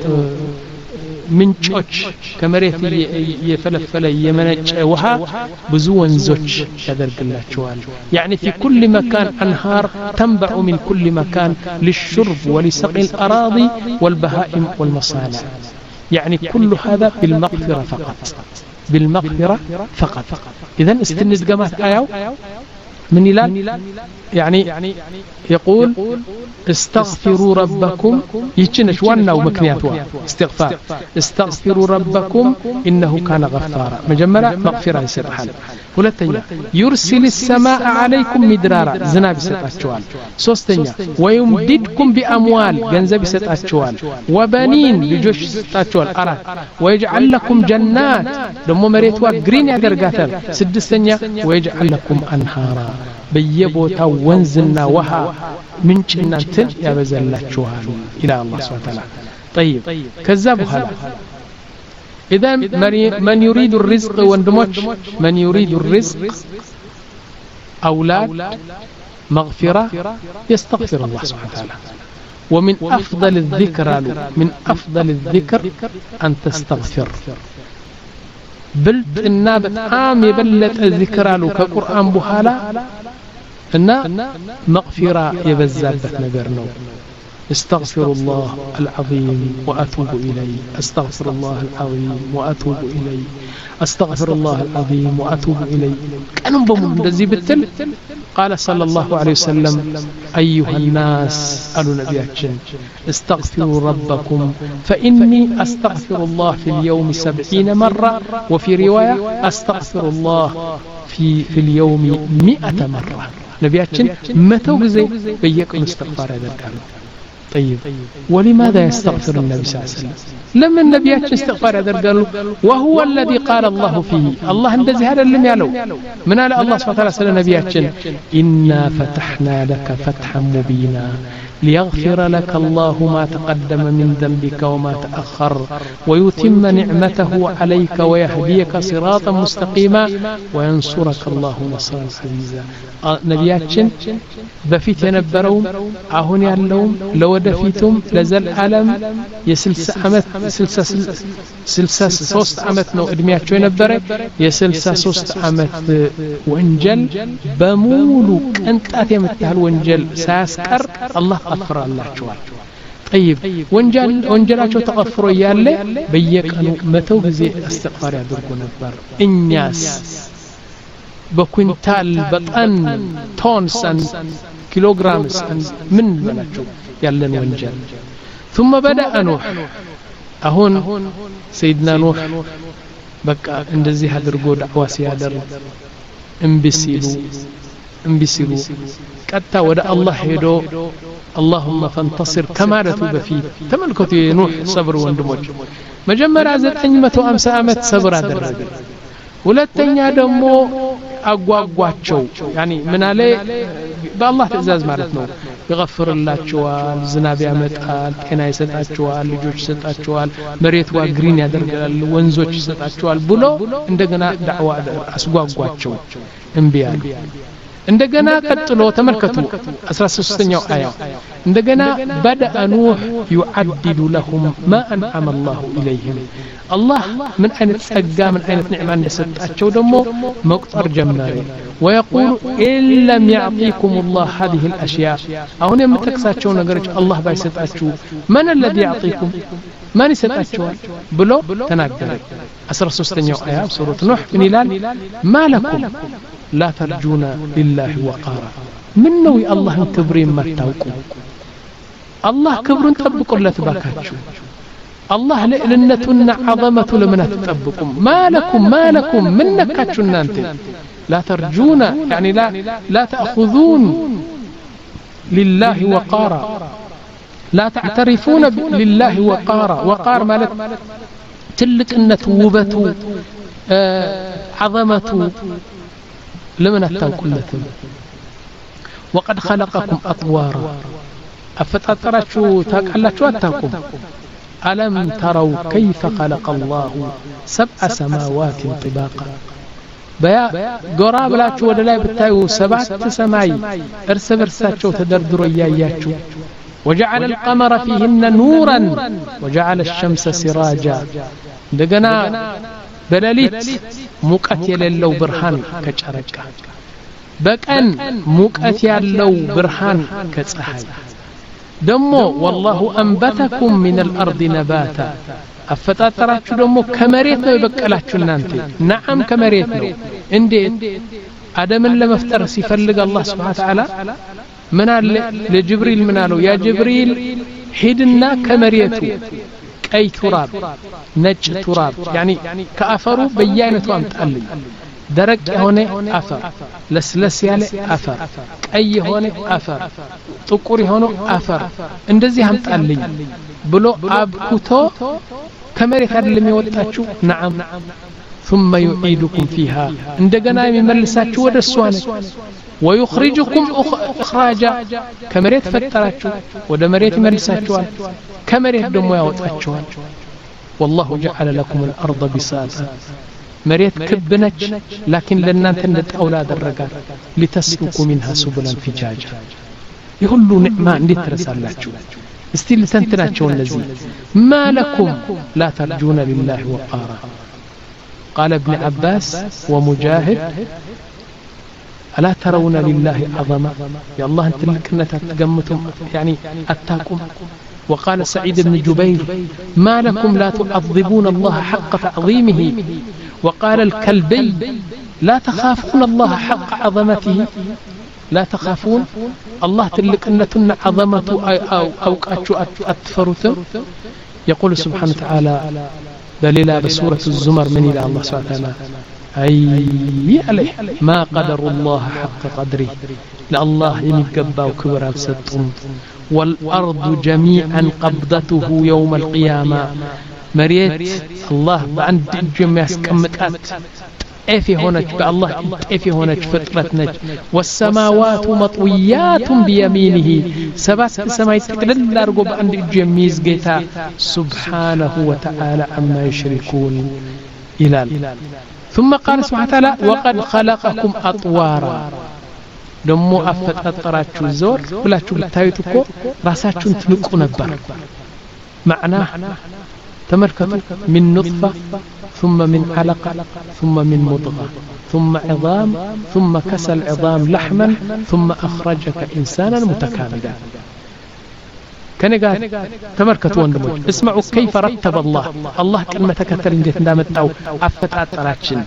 ምንጮች ከመሬት የፈለፈለ የመነጨ ውሃ ብዙ ወንዞች ያደርግላቸዋል يعني في كل مكان أنهار تنبع من كل مكان للشرب ولسقي الأراضي والبهائم والمصانع يعني كل هذا بالمغفرة فقط بالمغفرة فقط إذن استند قامات آية من إلال يعني يقول استغفروا ربكم يتشنش وانا ومكنياتها استغفار استغفروا ربكم إنه كان غفارا مجملا مغفرة يسرحان ولتنيا يرسل السماء عليكم مدرارا زناب ستأتشوال سوستنيا ويمددكم بأموال جنزب ستأتشوال وبنين بجوش ستأتشوال أراد ويجعل لكم جنات لما مريتوا قرين يقرقاتل سدستنيا ويجعل لكم أنهارا بيبوتا ونزلنا وها من جنات يا بزلاتشوال إلى الله سبحانه وتعالى طيب كذبوا هذا إذا من يريد الرزق واندمج من يريد الرزق أولاد مغفرة يستغفر الله سبحانه وتعالى ومن أفضل الذكر من أفضل الذكر أن تستغفر بلت النابت عام يبلت الذكر له كقرآن بحالة إن مغفرة يبزابت نقرنو استغفر الله العظيم وأتوب إليه استغفر الله العظيم وأتوب إليه استغفر الله العظيم وأتوب إليه كانوا بمن دزي بالتل قال صلى الله عليه وسلم أيها الناس قالوا نبياتشن استغفروا ربكم فإني أستغفر الله في اليوم سبعين مرة وفي رواية أستغفر الله في, في اليوم مئة مرة نبياتشن متى وزي بيكم استغفار هذا الكلام طيب ولماذا يستغفر النبي صلى الله عليه وسلم لما النبي استغفر هذا قالوا وهو الذي قال الله فيه الله اندزي هذا اللي يالو من على الله سبحانه وتعالى سنة نبياتشن إنا فتحنا لك فتحا مبينا ليغفر لك الله ما تقدم من ذنبك وما تأخر ويتم نعمته عليك ويهديك صراطا مستقيما وينصرك الله نصرا عزيزا نبياتشن بفيت ينبرون عهون يعلوم لو دفيتم لزل ألم يسلس أمت سلسة سلسة سوست أمت نو إدمياتشو ينبره يسلسة سوست أمت وانجل بمولو أنت أتي متهل وانجل ساسكر الله أغفر الله شوال طيب وانجل وانجلاتشو تغفروا يالي بيكانو متو بزي استغفار يدرقو نبر إنياس بكوينتال بطن تونس كيلوغرامس من بلاتشو يالن وانجل ثم بدأ نوح أهون سيدنا نوح بقى اندزي هدرقو دعوة سيادر انبسيلو انبسيلو كتا ودى الله يدو اللهم فانتصر كما رتوب فيه تملكت نوح صبر واندمج مجمع عزت أنجمة أمسى أمت صبر هذا ሁለተኛ ደግሞ አጓጓቸው يعني من عليه بالله تعزاز ማለት ነው ይغفርላችኋል ዝናብ ያመጣል ጤና ይሰጣችኋል ልጆች ይሰጣችኋል መሬት ዋ ግሪን ያደርጋል ወንዞች ይሰጣችኋል ብሎ እንደገና ዳዕዋ አስጓጓቸው እንቢያሉ እንደገና ቀጥሎ ተመልከቱ አስራ ሶስተኛው አያ እንደገና بدأ نوح يعدد لهم ما أنعم الله إليهم الله من أين ጸጋ من أين نعمة እንደሰጣቸው ደግሞ መቁጠር ጀመረ ويقول إن لم يعطيكم الله هذه الأشياء አሁን የምትጠቅሳቸው ነገሮች አላህ ባይሰጣችሁ من الذي يعطيكم ማን ይሰጣችኋል ብሎ ተናገረ አስራ ሶስተኛው አያ ሱረቱ ኑህ ምን ይላል ማለኩም لا ترجون لله وقارا منو الله كبر ما تاوقوا الله كبر تطبقوا تباكاتشو الله لئلنتنا عظمته لمن تطبقوا ما لكم ما لكم من نكاتشو انت لا ترجون يعني لا لا تأخذون لله وقارا لا تعترفون لله وقارا وقار مالك تلك النت وبته آه عظمته لمن أتنكلتم وقد خلقكم أطوارا أفتأثرتشو تاكحلتشو أتاكم ألم تروا كيف خلق الله سبع سماوات طباقا بيا قراب لاتشو ودلاي بتايو سبعة سماي ارس برساتشو تدردر إياياتشو وجعل القمر فيهن نورا وجعل الشمس سراجا دقنا بلاليت ሙቀት የሌለው ብርሃን ከጨረቃ በቀን ሙቀት ያለው ብርሃን ከፀሐይ ደሞ والله انبتكم من الارض نباتا አፈጣጠራችሁ ደሞ ከመሬት ነው የበቀላችሁ እናንተ ነዓም ከመሬት ነው እንዴት አደምን ለመፍጠር ሲፈልግ አላህ Subhanahu Wa Ta'ala ምን አለ ለጅብሪል ምን አለው ያ ጅብሪል ሂድና ከመሬቱ ቀይ ቱራብ ነጭ ቱራብ يعني ከአፈሩ በየአይነቱ አምጣልኝ ደረቅ የሆነ አፈር ለስለስ ያለ አፈር ቀይ የሆነ አፈር ጥቁር የሆነ አፈር እንደዚህ አምጣልኝ ብሎ አብኩቶ ከመሬት አይደለም የወጣችሁ نعم ثم يعيدكم فيها እንደገና የሚመልሳችሁ ወደ እሷ ነው ويخرجكم اخراجا كمريت فتراچو ወደ መሬት ይመልሳችኋል ከመሬት ደግሞ ያወጣችኋል والله جعل لكم الارض بساطا مريت كبنች لكن ለእናንተ እንደጣውላ አደረጋት لتسلكوا منها سبلا فجاجا ይሁሉ ንዕማ እንዴት ተረሳላችሁ እስቲ ልተንትናቸው እነዚህ ما لكم لا ترجون لله وقارا قال ابن عباس ومجاهد ألا ترون لله عظمة يا الله أنت لكنا تتقمتم يعني أتاكم وقال سعيد بن جبير ما لكم لا تعظمون الله حق تعظيمه وقال الكلبي لا تخافون الله حق عظمته لا تخافون الله تلكنتن عظمته أو أوقاتشو أتفرتم يقول سبحانه وتعالى دليل بسورة الزمر من إلى الله سبحانه وتعالى أي عليه ما قدر الله حق قدره لله يمقبا وكبر الستم والأرض جميعا قبضته يوم القيامة مريت الله عند جميع سكمتات ايفي هونك بالله ايفي هونك فترتنج والسماوات مطويات بيمينه سبات سماي تقلل لارغو عند جميز جيتا سبحانه وتعالى عما يشركون إلى ثم قال سبحانه وتعالى وقد خلقكم أطوارا دمو أفتطراچو زور بلاچو بتايتو كو راساچون تنقو نبر معناه تملكتوا من نطفة ثم من علقة ثم من مضغة ثم عظام ثم كسى العظام لحما ثم أخرجك إنسانا متكاملا كان قال تمركتوا وندمج اسمعوا كيف رتب الله الله كلمة كتر انديت اندامتاو أفتطراچن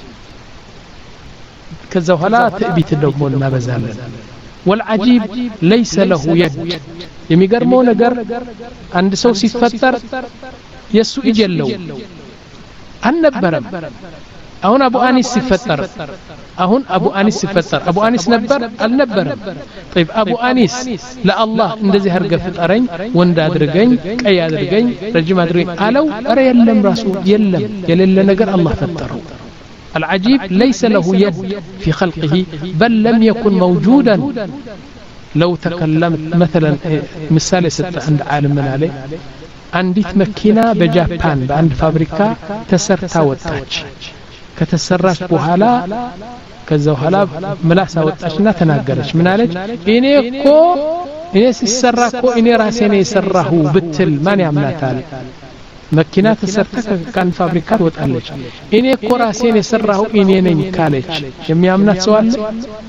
كذا ولا تأبيت الدومون ما بزالن والعجيب ليس له يد يميقرمو نقر عند سو سيفتر يسو إجلو النبرم أهون أبو أنيس سيفتر أهون أبو أنيس سيفتر أبو أنيس نبر النبرم طيب أبو أنيس لا الله اندزي هرقا فترين واندا درقين كي درقين رجم درقين ألو أرى يلم رسول يلم يلل نقر الله فتره العجيب ليس له يد في خلقه بل لم يكن موجودا لو تكلمت مثلا مثال ست عند عالم من عليه አንዲት መኪና በጃፓን በአንድ ፋብሪካ ተሰርታ ወጣች ከተሰራች በኋላ ከዛ በኋላ ምላስ አወጣችና ተናገረች ምን አለች እኔ እኮ እኔ ሲሰራ እኮ እኔ ራሴ ነኝ የሰራሁ ብትል ማን ያምናታል መኪና ተሰርታ ከአንድ ፋብሪካ ወጣለች እኔ እኮ ራሴ ነኝ የሰራሁ እኔ ነኝ ካለች የሚያምናት ሰው አለ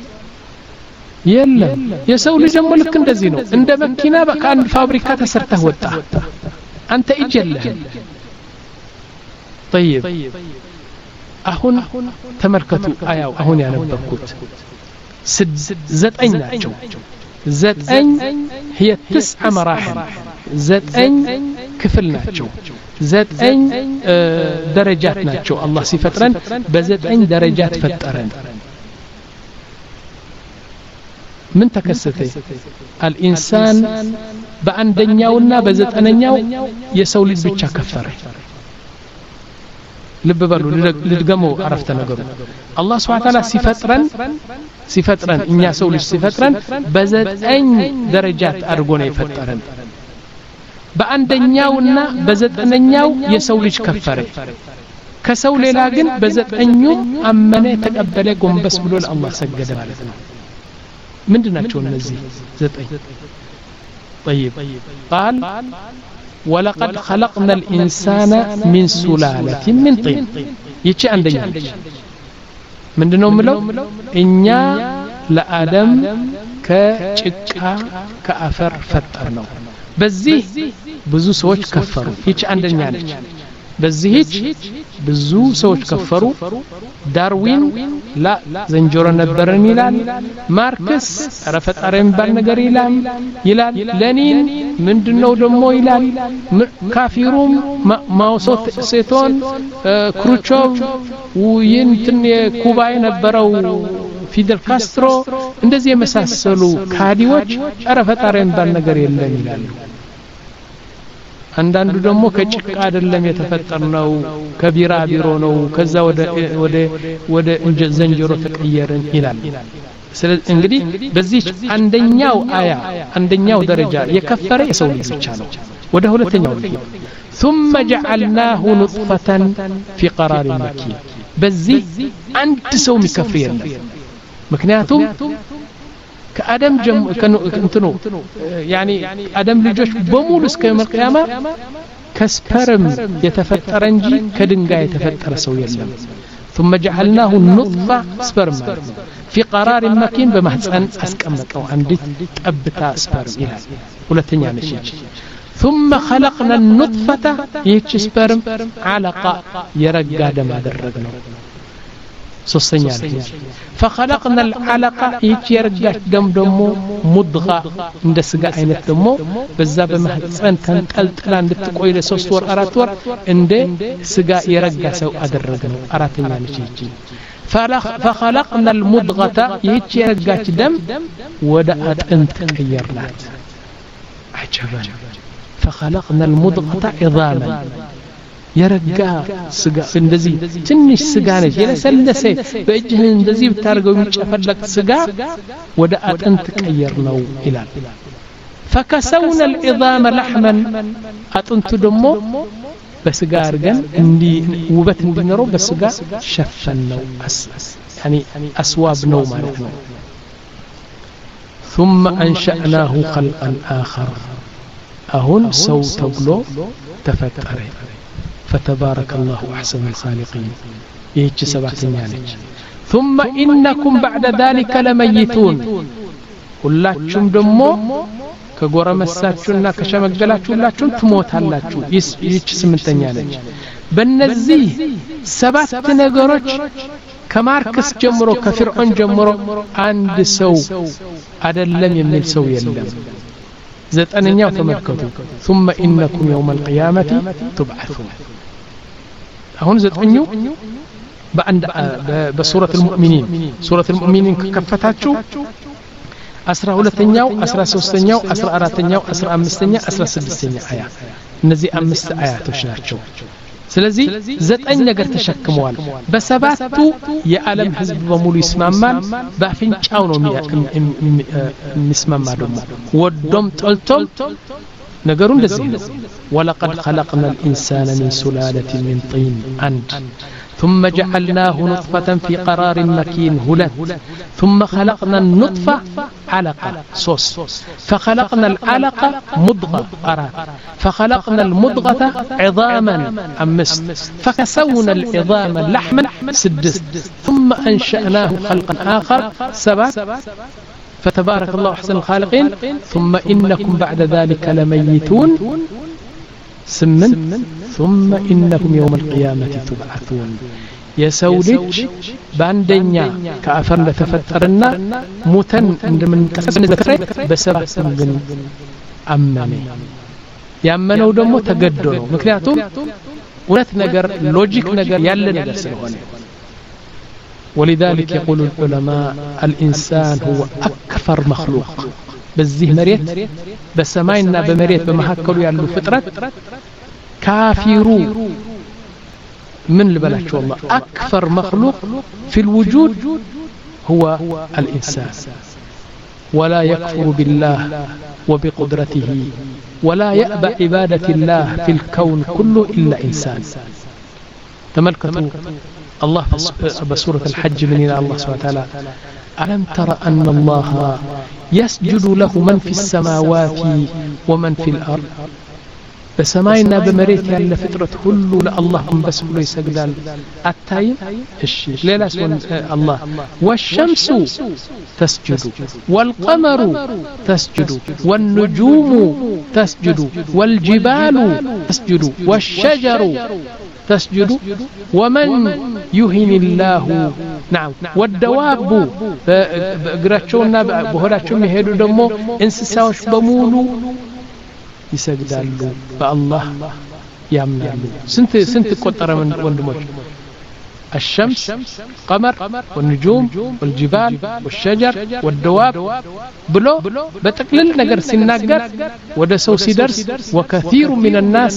የለም የሰው ልጅ ደግሞ ልክ እንደዚህ ነው እንደ መኪና ከአንድ ፋብሪካ ተሰርታ ወጣ አንተ እጀለህ طيب አሁን ተመልከቱ አያው አሁን ያነበብኩት ዘጠኝ ናቸው ዘጠኝ هي تسع مراحل ዘጠኝ ክፍል ናቸው ዘጠኝ ደረጃት ናቸው አላህ ሲፈጥረን በዘጠኝ ደረጃት ፈጠረን ምን ተከሰተ الانسان በአንደኛውና በዘጠነኛው የሰው ልጅ ብቻ ከፈረ ልብ በሉ ልድገመው አረፍተ ነገሩ አላህ Subhanahu Ta'ala ሲፈጥረን ሲፈጥረን እኛ ሰው ልጅ ሲፈጥረን በዘጠኝ ደረጃት አድርጎ ነው የፈጠረን በአንደኛውና በዘጠነኛው የሰው ልጅ ከፈረ ከሰው ሌላ ግን በዘጠኙ አመነ ተቀበለ ጎንበስ ብሎ ለአላህ ሰገደ ማለት ነው ምንድናቸው እነዚህ ዘጠኝ طيب قال ولقد خلقنا الإنسان من سلالة من طين يجي عندنا ምንድነው ምለው እኛ ለአደም ከጭቃ ከአፈር ፈጠርነው በዚህ ብዙ ሰዎች ከፈሩ ይቺ አንደኛ ነች በዚህች ብዙ ሰዎች ከፈሩ ዳርዊን ላ ዘንጆሮ ነበረን ይላል ማርክስ ረፈጣሪም ባል ነገር ይላል ይላል ለኒን ምንድነው ደሞ ይላል ካፊሩም ማውሶት ሴቶን ክሩቾቭ ወይንትን የኩባይ ነበረው ፊደል ካስትሮ እንደዚህ የመሳሰሉ ካዲዎች ረፈጣሪም ባል ነገር የለም ይላሉ አንዳንዱ ደግሞ ከጭቃ አይደለም የተፈጠርነው ከቢራ ቢሮ ነው ከዛ ወደ ወደ ወደ ዘንጀሮ ተቀየረን ይላል ስለዚህ እንግዲህ በዚህ አንደኛው አያ አንደኛው ደረጃ የከፈረ የሰው ልጅ ብቻ ነው ወደ ሁለተኛው ልጅ ثم جعلناه نطفة في قرار مكين በዚህ አንድ ሰው የሚከፍር የለም ምክንያቱም ከአደም ጀም ከእንትኑ يعني አደም ልጆች በሙሉ እስከ መቅያማ ከስፐርም የተፈጠረ እንጂ ከድንጋይ የተፈጠረ ሰው የለም ثم جعلناه نطفة سبرم في قرار مكين بمحصن اسقمطوا عندت طبتا سبرم ይላል ሁለተኛ ነች ثم خلقنا النطفة ይህች ስፐርም علقة የረጋ ደም አደረግነው ሶስተኛ ነች فخلقنا العلقة ይህች የረጋች ደም ደሞ مضغة እንደ ስጋ አይነት ደሞ በዛ በማህፀን ተንጠልጥላ እንድትቆይ ለሶስት ወር አራት ወር እንደ ስጋ የረጋ ሰው አደረግነው አራተኛ ነች ይህች فخلقنا المضغة ይህች የረጋች ደም ወደ አጥንት ቀየርናት عجبا فخلقنا المضغة عظاما የረጋ ስጋ እንደዚህ ትንሽ ስጋ ነች የለሰለሰ በእጅህ እንደዚህ ብታርገው የሚጨፈለቅ ስጋ ወደ አጥንት ቀየር ነው ይላል فكسونا العظام لحما አጥንቱ ደግሞ በስጋ አርገን እንዲ ውበት እንዲኖረው በስጋ ሸፈነው يعني اسواب ነው ማለት ነው ثم انشأناه خلقا آخر አሁን ሰው ተብሎ ተፈጠረ فتبارك الله احسن الخالقين ይህች ሰባተኛ ነች ثم انكم بعد ذلك لميتون ሁላችሁም ደግሞ ከጎረመሳችሁና ከሸመገላችሁ ሁላችሁም ትሞታላችሁ ይህች ስምንተኛ ነች በእነዚህ ሰባት ነገሮች ከማርክስ ጀምሮ ከፍርዖን ጀምሮ አንድ ሰው አይደለም የሚል ሰው የለም ዘጠነኛው ተመልከቱ ثم انكم يوم القيامه تبعثون አሁን ዘጠኙ በአንድ በሱረቱ المؤمنين ሱረቱ المؤمنين ከከፈታችሁ አስራ ሁለተኛው አስራ ሶስተኛው አስራ አራተኛው አስራ አምስተኛ አስራ ስድስተኛ አያ እነዚህ አምስት አያቶች ናቸው ስለዚህ ዘጠኝ ነገር ተሸክመዋል በሰባቱ የዓለም ህዝብ በሙሉ ይስማማል በአፍንጫው ነው የሚስማማ ደግሞ ወዶም ጠልቶም ነገሩ እንደዚህ ነው ወለቀድ خلقنا الإنسان من سلالة من طين አንድ ثم جعلناه نطفة في قرار مكين هلت ثم خلقنا النطفة علقة صوص فخلقنا العلقة مضغة أراد فخلقنا المضغة عظاما أمست فكسونا العظام لحما سدست ثم أنشأناه خلقا آخر سبات فتبارك الله أحسن الخالقين ثم إنكم بعد ذلك لميتون سمن ثم إنكم يوم القيامة تبعثون يسولج باندنيا كأفر لتفترنا موتن من كسبن ذكري بسبب سنبن أمني يأمنوا دمو تقدروا مكنياتهم ونت نجر لوجيك نجر يلا نجر سنواني ولذلك يقول العلماء الإنسان هو أكثر مخلوق بزيه مريت بسماينا بمريت بمحكلوا يالو فترة كافرو من البلد والله أكثر مخلوق في الوجود هو الإنسان ولا يكفر بالله وبقدرته ولا يأبى عبادة الله في الكون كله إلا إنسان تملكتوا الله بسورة الحج من الله سبحانه وتعالى ألم تر أن الله يسجد له من في السماوات ومن في الأرض بسماينا بمريت يالا فطرة كله لله بس كله يسجدال التايم الشيء ليلا سون الله والشمس تسجد والقمر تسجد والنجوم تسجد والجبال تسجد والشجر تسجد ومن يهن الله نعم والدواب بقراتشونا بهراتشوم يهدو دمو انسساوش بمولو يسجدالو فالله يامنالو سنت سنت قطر من وندموش الشمس قمر والنجوم والجبال والشجر والدواب بلو بتقلل نجر سناجر ودا سو سيدرس وكثير من الناس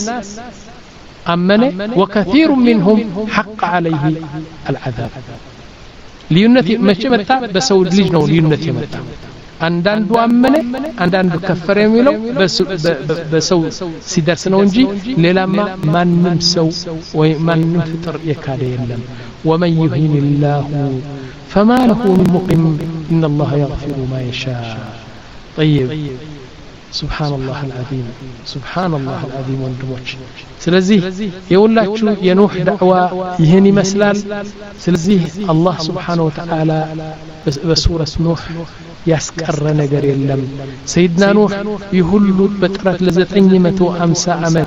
أمنه وكثير منهم حق عليه العذاب ليونتي ماشي متى بسو ليج نو ليونتي متى አንዳንዱ አመነ አንዳንዱ ከፈረ የሚለው በሰው ሲደርስ ነው እንጂ ሌላማ ማንንም ሰው ወይ ማንንም ፍጥር የካደ የለም ومن يهين الله فما له من مقيم إن الله يغفر ما يشاء طيب سبحان الله العظيم سبحان الله العظيم ወንድሞች ስለዚህ የሁላችሁ የኑህ ዳዕዋ ይሄን ይመስላል ስለዚህ አላህ Subhanahu Wa Ta'ala በሱረቱ ኑህ ያስቀረ ነገር የለም ሰይድና ኑህ ይሁሉ በጥራት ለዘጠኝ መቶ ሃምሳ አመት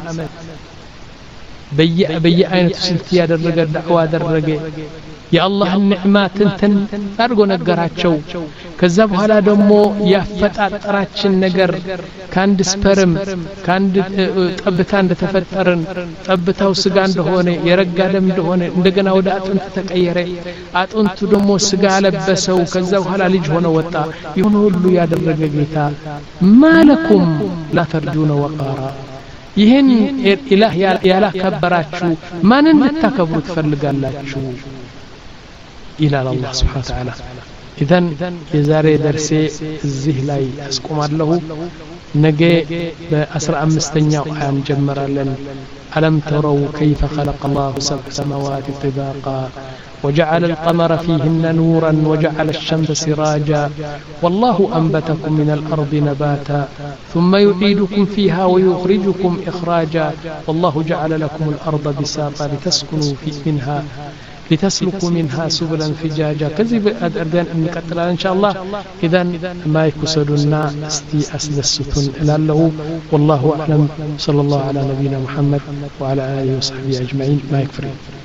በየ በየአይነቱ ስልት ያደረገ ዳዕዋ አደረገ የአላህ ንዕማትን ተን አድርጎ ነገራቸው ከዛ በኋላ ደግሞ ያፈጣጠራችን ነገር ካንድ ስፐርም ካንድ ጠብታ እንደተፈጠረን ጠብታው ስጋ እንደሆነ የረጋ ደም እንደሆነ እንደገና ወደ አጥንት ተቀየረ አጥንቱ ደግሞ ስጋ ለበሰው ከዛ በኋላ ልጅ ሆነ ወጣ ይሁን ሁሉ ያደረገ ጌታ ማለኩም ላ ተርጁነ ወቃራ ይሄን ኢላህ ያላ ከበራችሁ ማንን ልታከብሩ ትፈልጋላችሁ إلى الله سبحانه وتعالى إذن يزاري درسي الزه لاي أسقم الله نجي بأسرع مستنيا وحيان جمرا لن ألم تروا كيف خلق الله سبع سماوات طباقا وجعل القمر فيهن نورا وجعل الشمس سراجا والله أنبتكم من الأرض نباتا ثم يعيدكم فيها ويخرجكم إخراجا والله جعل لكم الأرض بساطا لتسكنوا في منها لتسلكوا منها سبلا فجاجا كذب أردان أن نقتل إن شاء الله إذن ما يكسدنا استي أسدستن إلى الله والله أعلم صلى الله على نبينا محمد وعلى آله وصحبه أجمعين ما يكفرين